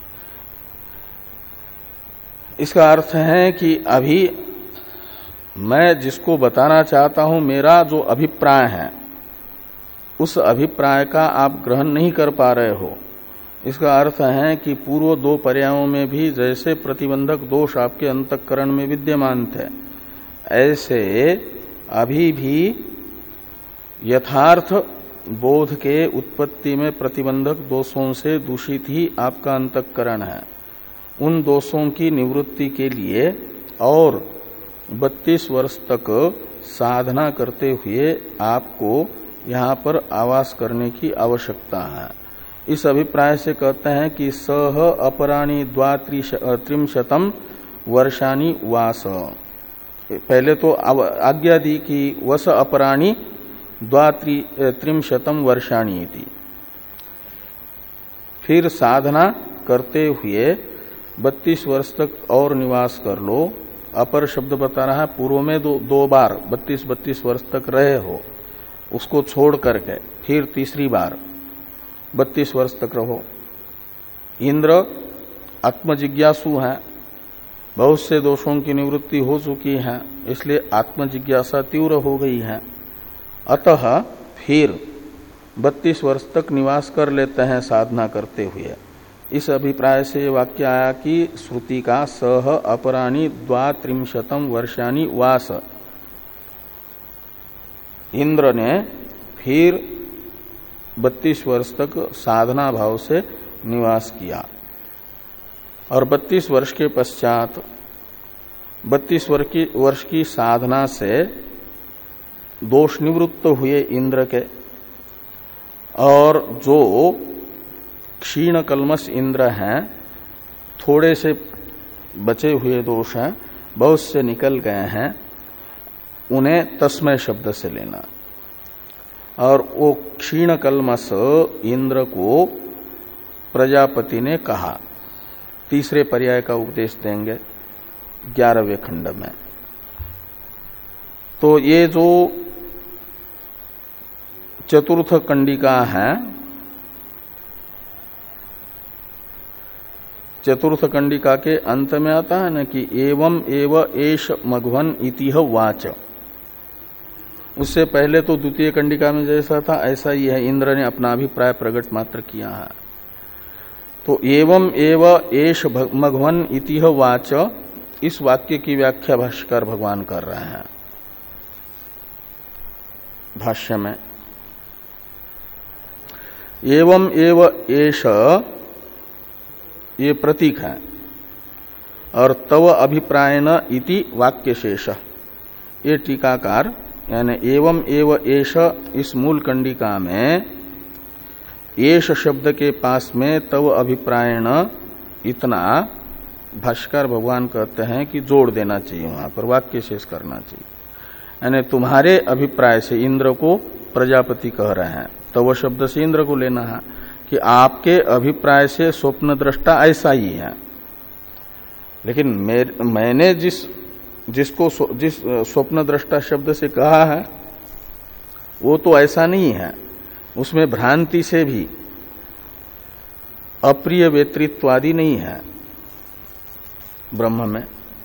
इसका अर्थ है कि अभी मैं जिसको बताना चाहता हूं, मेरा जो अभिप्राय है, उस अभिप्राय का आप ग्रहण नहीं कर पा रहे हो। इसका अर्थ है कि पूर्व दो पर्यायों में भी जैसे प्रतिबंधक दोष आपके अंतःकरण में विद्यमान थे, ऐसे अभी भी यथार्थ बोध के उत्पत्ति में प्रतिबंधक दोषों से दूषित ही आपका अंतःकरण है। उन दोषों की निवृत्ति के लिए और बत्तीस वर्ष तक साधना करते हुए आपको यहाँ पर आवास करने की आवश्यकता है। इस अभिप्राय से कहते हैं कि सह अपराणी द्वात्रिशतम वर्षाणी वास। पहले तो आज्ञा दी कि वस अपराणी द्वात्रिशतम वर्षाणी थी, फिर साधना करते हुए बत्तीस वर्ष तक और निवास कर लो। अपर शब्द बता रहा है, पूर्व में दो, दो बार बत्तीस बत्तीस वर्ष तक रहे हो, उसको छोड़ करके फिर तीसरी बार बत्तीस वर्ष तक रहो। इंद्र आत्मजिज्ञासु हैं, बहुत से दोषों की निवृत्ति हो चुकी है, इसलिए आत्मजिज्ञासा तीव्र हो गई है। अतः फिर बत्तीस वर्ष तक निवास कर लेते हैं साधना करते हुए। इस अभिप्राय से ये वाक्य आया कि श्रुति का सह अपराणी द्वात्रिंशतम वर्षाणी वास, इंद्र ने फिर बत्तीस वर्ष तक साधना भाव से निवास किया, और बत्तीस वर्ष के पश्चात बत्तीस वर्ष की वर्ष की साधना से दोष निवृत्त हुए इंद्र के, और जो क्षीण कल्मष इंद्र हैं, थोड़े से बचे हुए दोष हैं, बहुत से निकल गए हैं, उन्हें तस्मय शब्द से लेना। और वो क्षीण कल्मष इंद्र को प्रजापति ने कहा, तीसरे पर्याय का उपदेश देंगे ग्यारहवें खंड में। तो ये जो चतुर्थ कंडिका है, चतुर्थ कंडिका के अंत में आता है ना कि एवं एव एष मघवन इतिह वाच। उससे पहले तो द्वितीय कंडिका में जैसा था ऐसा ही है, इंद्र ने अपना अभिप्राय प्रकट मात्र किया है। तो एवं एव एष मघवन इतिह वाच, इस वाक्य की व्याख्या भाष्यकार भगवान कर रहे हैं भाष्य में। एवं एव एष ये प्रतीक है और तव अभिप्रायन इति वाक्य शेष, ये टीकाकार यानी एवं एव एष इस मूल कंडिका में एष शब्द के पास में तव अभिप्रायण इतना भाष्यकार भगवान कहते हैं कि जोड़ देना चाहिए, वहां पर वाक्य शेष करना चाहिए। यानी तुम्हारे अभिप्राय से इंद्र को प्रजापति कह रहे हैं, तव शब्द से इंद्र को लेना है कि आपके अभिप्राय से स्वप्न दृष्टा ऐसा ही है, लेकिन मैंने जिस जिसको जिस स्वप्न दृष्टा शब्द से कहा है वो तो ऐसा नहीं है, उसमें भ्रांति से भी अप्रिय वेतृत्वादि नहीं है ब्रह्म में।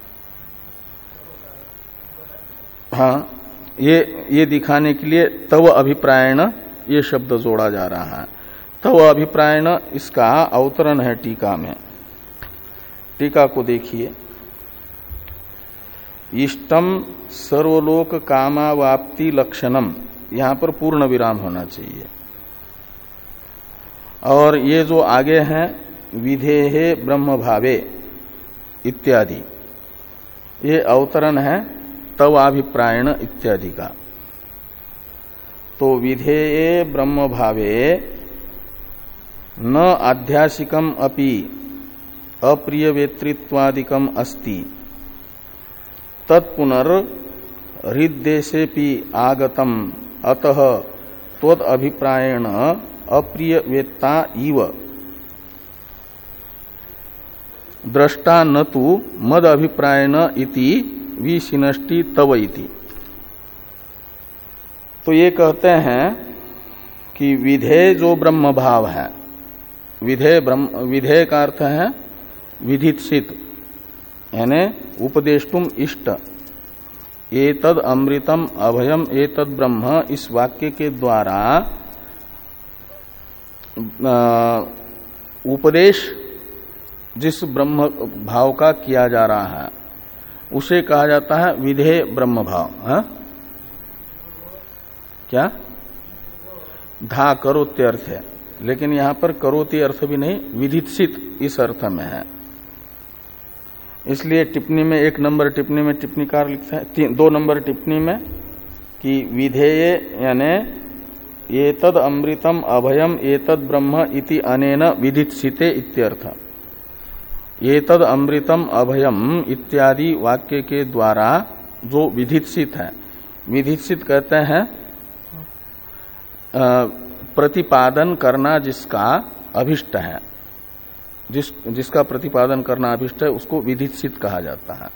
हाँ, ये ये दिखाने के लिए तव अभिप्रायण ये शब्द जोड़ा जा रहा है। तव अभिप्रायण इसका अवतरण है टीका में, टीका को देखिए। इष्टम सर्वलोक कामावाप्ति लक्षणम, यहां पर पूर्ण विराम होना चाहिए। और ये जो आगे हैं विधेहे ब्रह्म भावे इत्यादि, ये अवतरण है तवाभिप्रायण इत्यादि का। तो विधेये ब्रह्म भावे न आध्यासिकम अपि अप्रिय वेतृत्वादिकम अस्ति तत्पुनर हृदेशेपि आगतम अतः त्वद अभिप्रायण अप्रिय वेत्ता इव द्रष्टा न तु मद अभिप्रायण इति विशिनष्टि तव इति। तो ये कहते हैं कि विधेय जो ब्रह्म भाव है, विधेय ब्रह्म विधेय का अर्थ है विधित्सित, यानी उपदेष्टुम इष्ट। एतद अमृतम अभयम एतद ब्रह्म, इस वाक्य के द्वारा उपदेश जिस ब्रह्म भाव का किया जा रहा है उसे कहा जाता है विधेय ब्रह्म भाव। है क्या? धा करोति अर्थ है, लेकिन यहां पर करोति अर्थ भी नहीं, विधित्सित इस अर्थ में है। इसलिए टिप्पणी में एक नंबर टिप्पणी में टिप्पणीकार लिखता है, दो नंबर टिप्पणी में कि विधेय यानी एतद अमृतम अभयम एतद ब्रह्म इति अनेन विधित्सिते इत्यर्थ। एतद अमृतम अभयम इत्यादि वाक्य के द्वारा जो विधित्सित है, विधित्सित कहते हैं प्रतिपादन करना जिसका अभिष्ट है, जिस जिसका प्रतिपादन करना अभिष्ट है उसको विधित्सित कहा जाता है।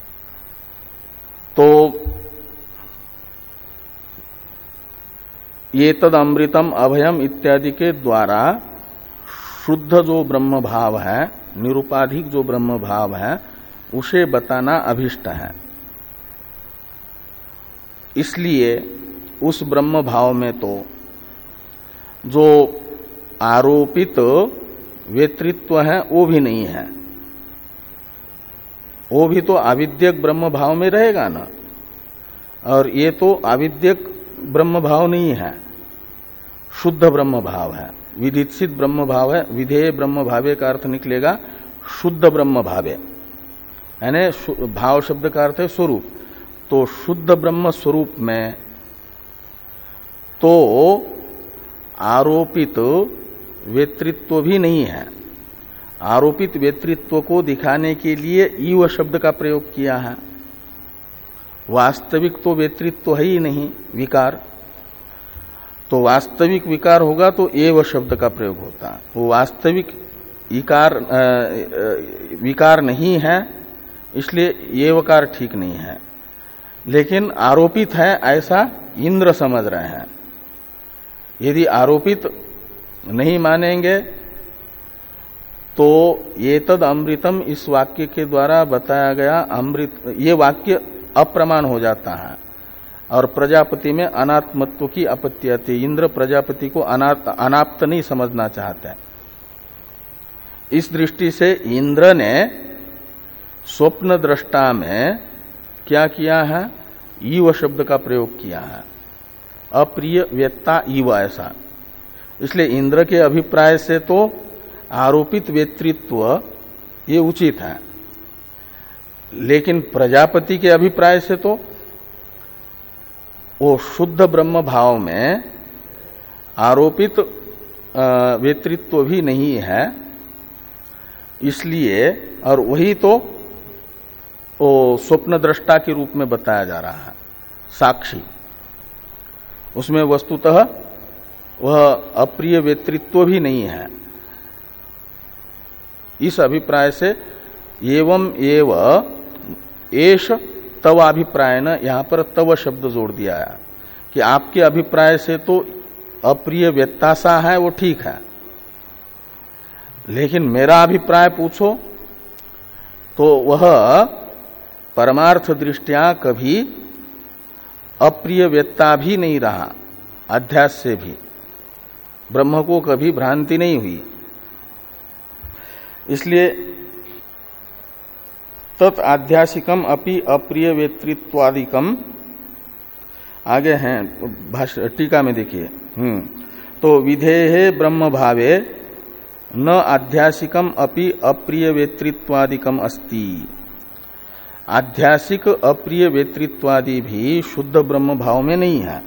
तो ये तद अमृतम अभयम इत्यादि के द्वारा शुद्ध जो ब्रह्म भाव है, निरुपाधिक जो ब्रह्म भाव है, उसे बताना अभिष्ट है। इसलिए उस ब्रह्म भाव में तो जो आरोपित वेतृत्व है वो भी नहीं है, वो भी तो आविद्यक ब्रह्म भाव में रहेगा ना। और ये तो आविद्यक ब्रह्म भाव नहीं है, शुद्ध ब्रह्म भाव है, विधित्सित ब्रह्म भाव है। विधेय ब्रह्म भावे का अर्थ निकलेगा शुद्ध ब्रह्म भावे, यानी भाव शब्द का अर्थ है स्वरूप। तो शुद्ध ब्रह्म स्वरूप में तो आरोपित वेतृत्व भी नहीं है। आरोपित वेतृत्व को दिखाने के लिए ईव शब्द का प्रयोग किया है। वास्तविक तो वेतृत्व है ही नहीं, विकार। तो वास्तविक विकार होगा तो एव शब्द का प्रयोग होता। वो वास्तविक इकार विकार नहीं है, इसलिए एवकार ठीक नहीं है। लेकिन आरोपित है ऐसा इंद्र समझ रहे हैं। यदि आरोपित नहीं मानेंगे तो ये तद अमृतम इस वाक्य के द्वारा बताया गया अमृत, ये वाक्य अप्रमाण हो जाता है और प्रजापति में अनात्मत्व की आपत्ति आती है। इंद्र प्रजापति को अनात अनाप्त नहीं समझना चाहते हैं। इस दृष्टि से इंद्र ने स्वप्न दृष्टा में क्या किया है, ईव शब्द का प्रयोग किया है, अप्रिय वेत्ता ईव ऐसा। इसलिए इंद्र के अभिप्राय से तो आरोपित वेत्रित्व ये उचित है, लेकिन प्रजापति के अभिप्राय से तो वो शुद्ध ब्रह्म भाव में आरोपित वेत्रित्व भी नहीं है। इसलिए और वही तो वो स्वप्न दृष्टा के रूप में बताया जा रहा है, साक्षी। उसमें वस्तुतः वह अप्रिय वेत्रित्व भी नहीं है। इस अभिप्राय से एवं एव एष तव अभिप्राय न, यहां पर तव शब्द जोड़ दिया है कि आपके अभिप्राय से तो अप्रिय व्यत्यासा है, वो ठीक है, लेकिन मेरा अभिप्राय पूछो तो वह परमार्थ दृष्टिया कभी अप्रिय व्यत्ता भी नहीं रहा। अध्यास से भी ब्रह्म को कभी भ्रांति नहीं हुई। इसलिए तत् आध्यासिकम अपि अप्रिय वेत्रित्वादिकम, आगे हैं भाष्य टीका में देखिए, हम्म तो विधेहे ब्रह्म भावे न आध्यासिकम अपि अप्रिय वेत्रित्वादिकम अस्ति। आध्यासिक अप्रिय वेत्रित्वादि भी शुद्ध ब्रह्म भाव में नहीं है।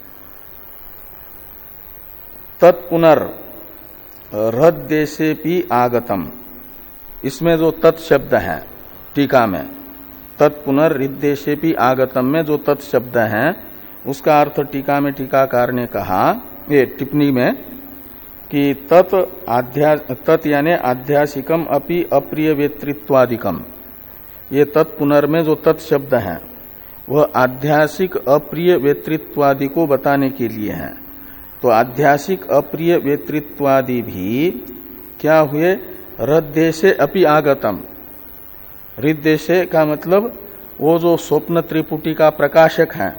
तत्पुनर हृदेशे भी आगतम, इसमें जो तत्शब्द है टीका में, तत्पुनर हृदेशे भी आगतम में जो तत्शब्द है उसका अर्थ टीका में टीकाकार ने कहा, ये टिप्पणी में, कि तत् आध्या तत् यानी आध्यासिकम अपि अप्रिय वेत्रित्वादिकम, ये तत्पुनर में जो तत्शब्द है वह आध्यासिक अप्रिय वेत्रित्वादि को बताने के लिए है। तो आध्यासिक अप्रिय वेत्रित्वादि भी क्या हुए, हृदेशे अपि आगतम। हृदेशे का मतलब वो जो स्वप्न त्रिपुटी का प्रकाशक है,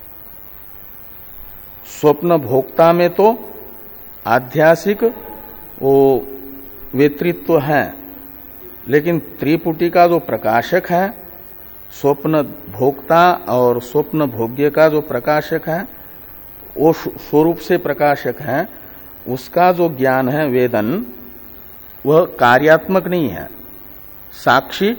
स्वप्न भोक्ता में तो आध्यासिक वो वेत्रित्व है, लेकिन त्रिपुटी का जो प्रकाशक है, स्वप्न भोक्ता और स्वप्न भोग्य का जो प्रकाशक है, वो स्वरूप से प्रकाशक है, उसका जो ज्ञान है वेदन, वह कार्यात्मक नहीं है। साक्षी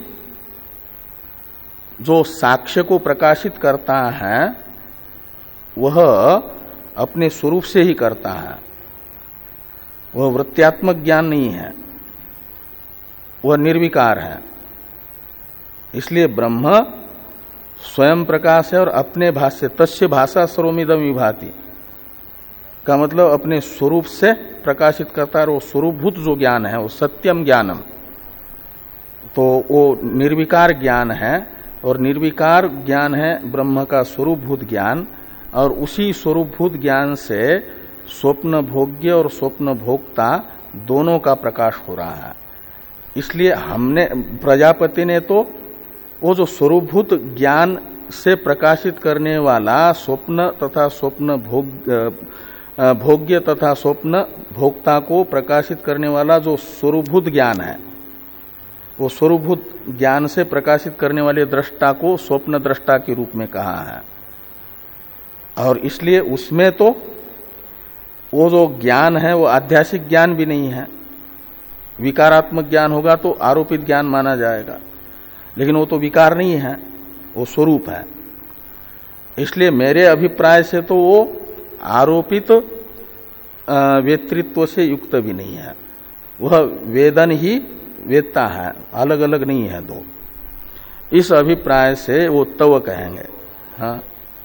जो साक्ष्य को प्रकाशित करता है वह अपने स्वरूप से ही करता है, वह वृत्त्यात्मक ज्ञान नहीं है, वह निर्विकार है। इसलिए ब्रह्म स्वयं प्रकाश है और अपने भाष्य तस्य भाषा सर्वमिदं विभाति का मतलब अपने स्वरूप से प्रकाशित करता है। वो स्वरूपभूत जो ज्ञान है वो सत्यम ज्ञानम, तो वो निर्विकार ज्ञान है और निर्विकार ज्ञान है ब्रह्म का स्वरूपभूत ज्ञान, और उसी स्वरूपभूत ज्ञान से स्वप्न भोग्य और स्वप्न भोक्ता दोनों का प्रकाश हो रहा है। इसलिए हमने प्रजापति ने तो वो जो स्वरूपभूत ज्ञान से प्रकाशित करने वाला स्वप्न तथा स्वप्न भोग भोग्य तथा स्वप्न भोक्ता को प्रकाशित करने वाला जो स्वरूपभूत ज्ञान है, वो स्वरूपभूत ज्ञान से प्रकाशित करने वाले दृष्टा को स्वप्न दृष्टा के रूप में कहा है। और इसलिए उसमें तो वो जो ज्ञान है वो आध्यासिक ज्ञान भी नहीं है। विकारात्मक ज्ञान होगा तो आरोपित ज्ञान माना जाएगा, लेकिन वो तो विकार नहीं है, वो स्वरूप है। इसलिए मेरे अभिप्राय से तो वो आरोपित वेत्रित्व से युक्त भी नहीं है, वह वेदन ही वेदता है, अलग अलग नहीं है दो। इस अभिप्राय से वो तव कहेंगे। हाँ,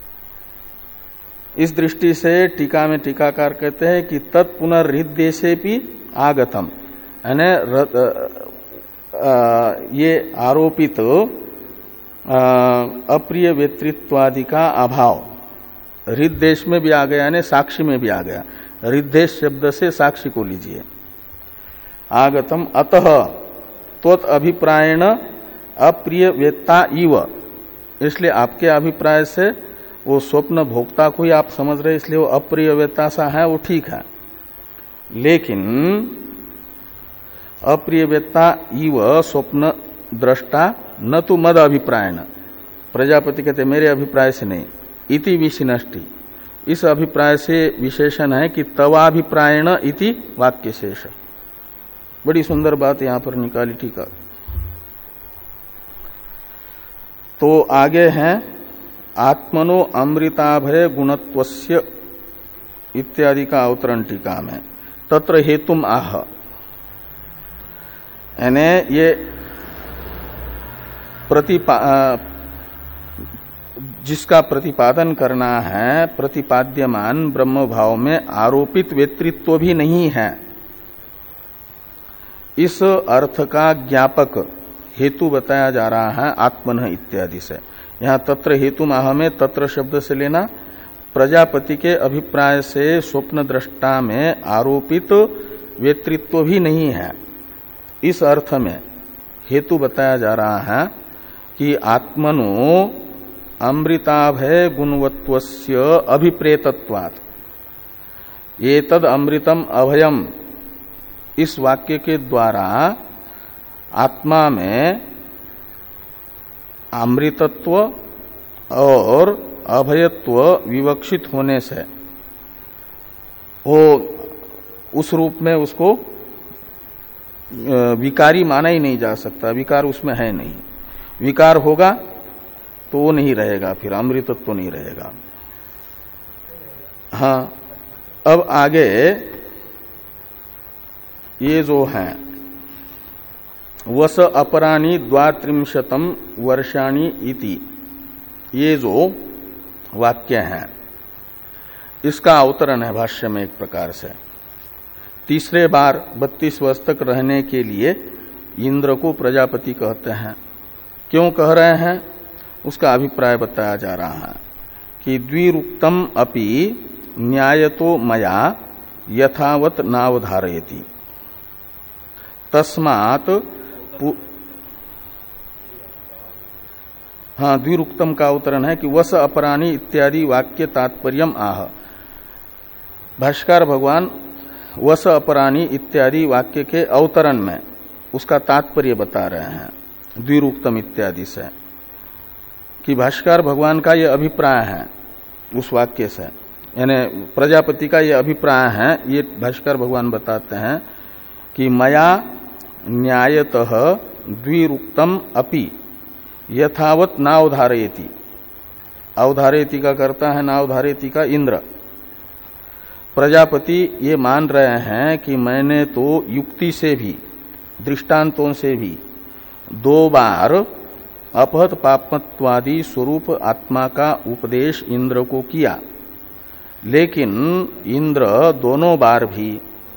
इस दृष्टि से टीका में टीकाकार कहते हैं कि तत्पुनर्हृदेशे भी आगतम, यानी ये आरोपित अप्रिय वेत्रित्वादि का अभाव हृदेश में भी आ गया, यानी साक्षी में भी आ गया। हृदेश शब्द से साक्षी को लीजिए। आगतम अतः त्वत अभिप्रायण अप्रिय वेत्ता इव, इसलिए आपके अभिप्राय से वो स्वप्न भोक्ता को ही आप समझ रहे, इसलिए वो अप्रिय वेत्ता सा है, वो ठीक है। लेकिन अप्रिय वेत्ता इव स्वप्न दृष्टा न तो मद अभिप्रायण, प्रजापति कहते मेरे अभिप्राय से नहीं, इति विशिनष्टि, इस अभिप्राय से विशेषण है कि तवाभिप्रायण इति वाक्य शेष। बड़ी सुंदर बात यहां पर निकाली टीका। तो आगे है आत्मनो अमृताभय गुणत्वस्य इत्यादि का अवतरण टीका में। तत्र हेतुम आह, यानी ये प्रतिपा जिसका प्रतिपादन करना है, प्रतिपाद्यमान ब्रह्म भाव में आरोपित वेत्रित्व भी नहीं है, इस अर्थ का ज्ञापक हेतु बताया जा रहा है आत्मन इत्यादि से। यहां तत्र हेतु माह में तत्र शब्द से लेना प्रजापति के अभिप्राय से स्वप्न दृष्टा में आरोपित वेत्रित्व भी नहीं है, इस अर्थ में हेतु बताया जा रहा है कि आत्मनो अमृताभय गुणवत्वस्य अभिप्रेतत्वात्, ये तद अमृतम अभयम, इस वाक्य के द्वारा आत्मा में अमृतत्व और अभयत्व विवक्षित होने से वो उस रूप में उसको विकारी माना ही नहीं जा सकता, विकार उसमें है नहीं। विकार होगा तो वो नहीं रहेगा, फिर अमृतत्व तो नहीं रहेगा। हाँ, अब आगे ये जो है वस अपराणी द्वात्रिंशतम वर्षाणी इति, ये जो वाक्य है इसका अवतरण है भाष्य में एक प्रकार से। तीसरे बार बत्तीस वर्ष तक रहने के लिए इंद्र को प्रजापति कहते हैं। क्यों कह रहे हैं उसका अभिप्राय बताया जा रहा है कि द्विरुक्तम अपि न्यायतो मया यथावत नावधारयति, तस्मात् हाँ द्विरुक्तम का अवतरण है कि वस अपराणी इत्यादि वाक्य तात्पर्यम आह। भाष्यकार भगवान वस अपराणी इत्यादि वाक्य के अवतरण में उसका तात्पर्य बता रहे हैं द्विरुक्तम इत्यादि से, कि भाष्यकार भगवान का यह अभिप्राय है उस वाक्य से, यानी प्रजापति का यह अभिप्राय है, ये भाष्यकार भगवान बताते हैं कि मया न्यायतः द्विरुक्तम अपि यथावत नावधारयति, अवधारयति का करता है नावधारयति का इंद्र। प्रजापति ये मान रहे हैं कि मैंने तो युक्ति से भी दृष्टांतों से भी दो बार अपहत पापमत्वादि स्वरूप आत्मा का उपदेश इंद्र को किया, लेकिन इंद्र दोनों बार भी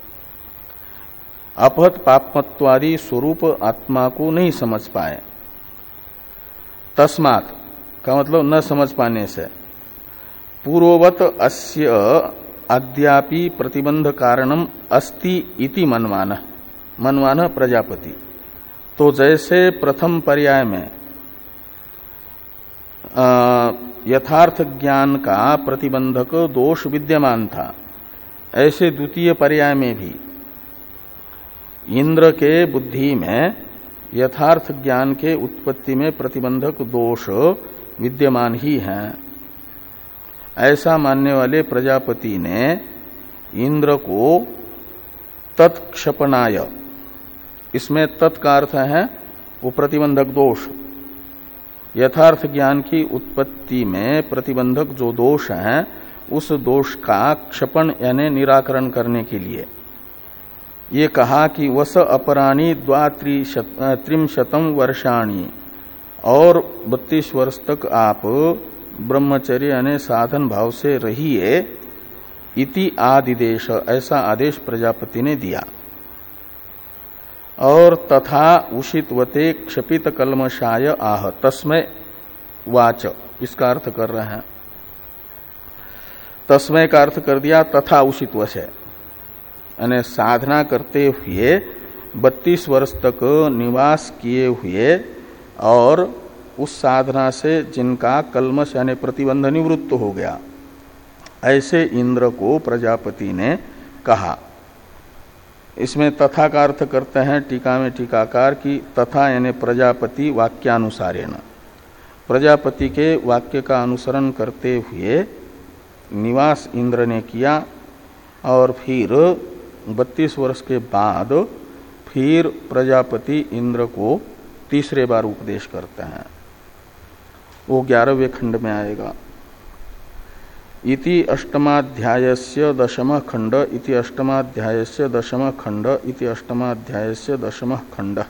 अपहत पापमत्वादि स्वरूप आत्मा को नहीं समझ पाए। तस्मात् का मतलब न समझ पाने से, पूर्ववत अस्य अद्यापि प्रतिबंध कारणम अस्ति इति मनमान, मनमान प्रजापति। तो जैसे प्रथम पर्याय में यथार्थ ज्ञान का प्रतिबंधक दोष विद्यमान था, ऐसे द्वितीय पर्याय में भी इंद्र के बुद्धि में यथार्थ ज्ञान के उत्पत्ति में प्रतिबंधक दोष विद्यमान ही हैं। ऐसा मानने वाले प्रजापति ने इंद्र को तत्क्षपणाय, इसमें तत् का अर्थ है वो प्रतिबंधक दोष, यथार्थ ज्ञान की उत्पत्ति में प्रतिबंधक जो दोष है उस दोष का क्षपण यानी निराकरण करने के लिए ये कहा कि वस अपराणी द्वात्रिशतम वर्षाणी, और बत्तीस वर्ष तक आप ब्रह्मचर्य यानी साधन भाव से रहिए, इति आदिदेश, ऐसा आदेश प्रजापति ने दिया। और तथा उषितवते क्षपित कल्मषाय आह, तस्मै वाच, इसका अर्थ कर रहे हैं। तस्मै का अर्थ कर दिया तथा उषितव से, यानी साधना करते हुए बत्तीस वर्ष तक निवास किए हुए और उस साधना से जिनका कल्मश यानी प्रतिबंध निवृत्त हो गया, ऐसे इंद्र को प्रजापति ने कहा। इसमें तथा का अर्थ करते हैं टीका में टीकाकार की तथा यानी प्रजापति वाक्यानुसारेण, प्रजापति के वाक्य का अनुसरण करते हुए निवास इंद्र ने किया और फिर बत्तीस वर्ष के बाद फिर प्रजापति इंद्र को तीसरे बार उपदेश करते हैं। वो ग्यारहवें खंड में आएगा। इति अष्टमाध्यायस्य दशमः खंड इति अष्टमाध्यायस्य दशमः खंड इति अष्टमाध्यायस्य दशमः खंड।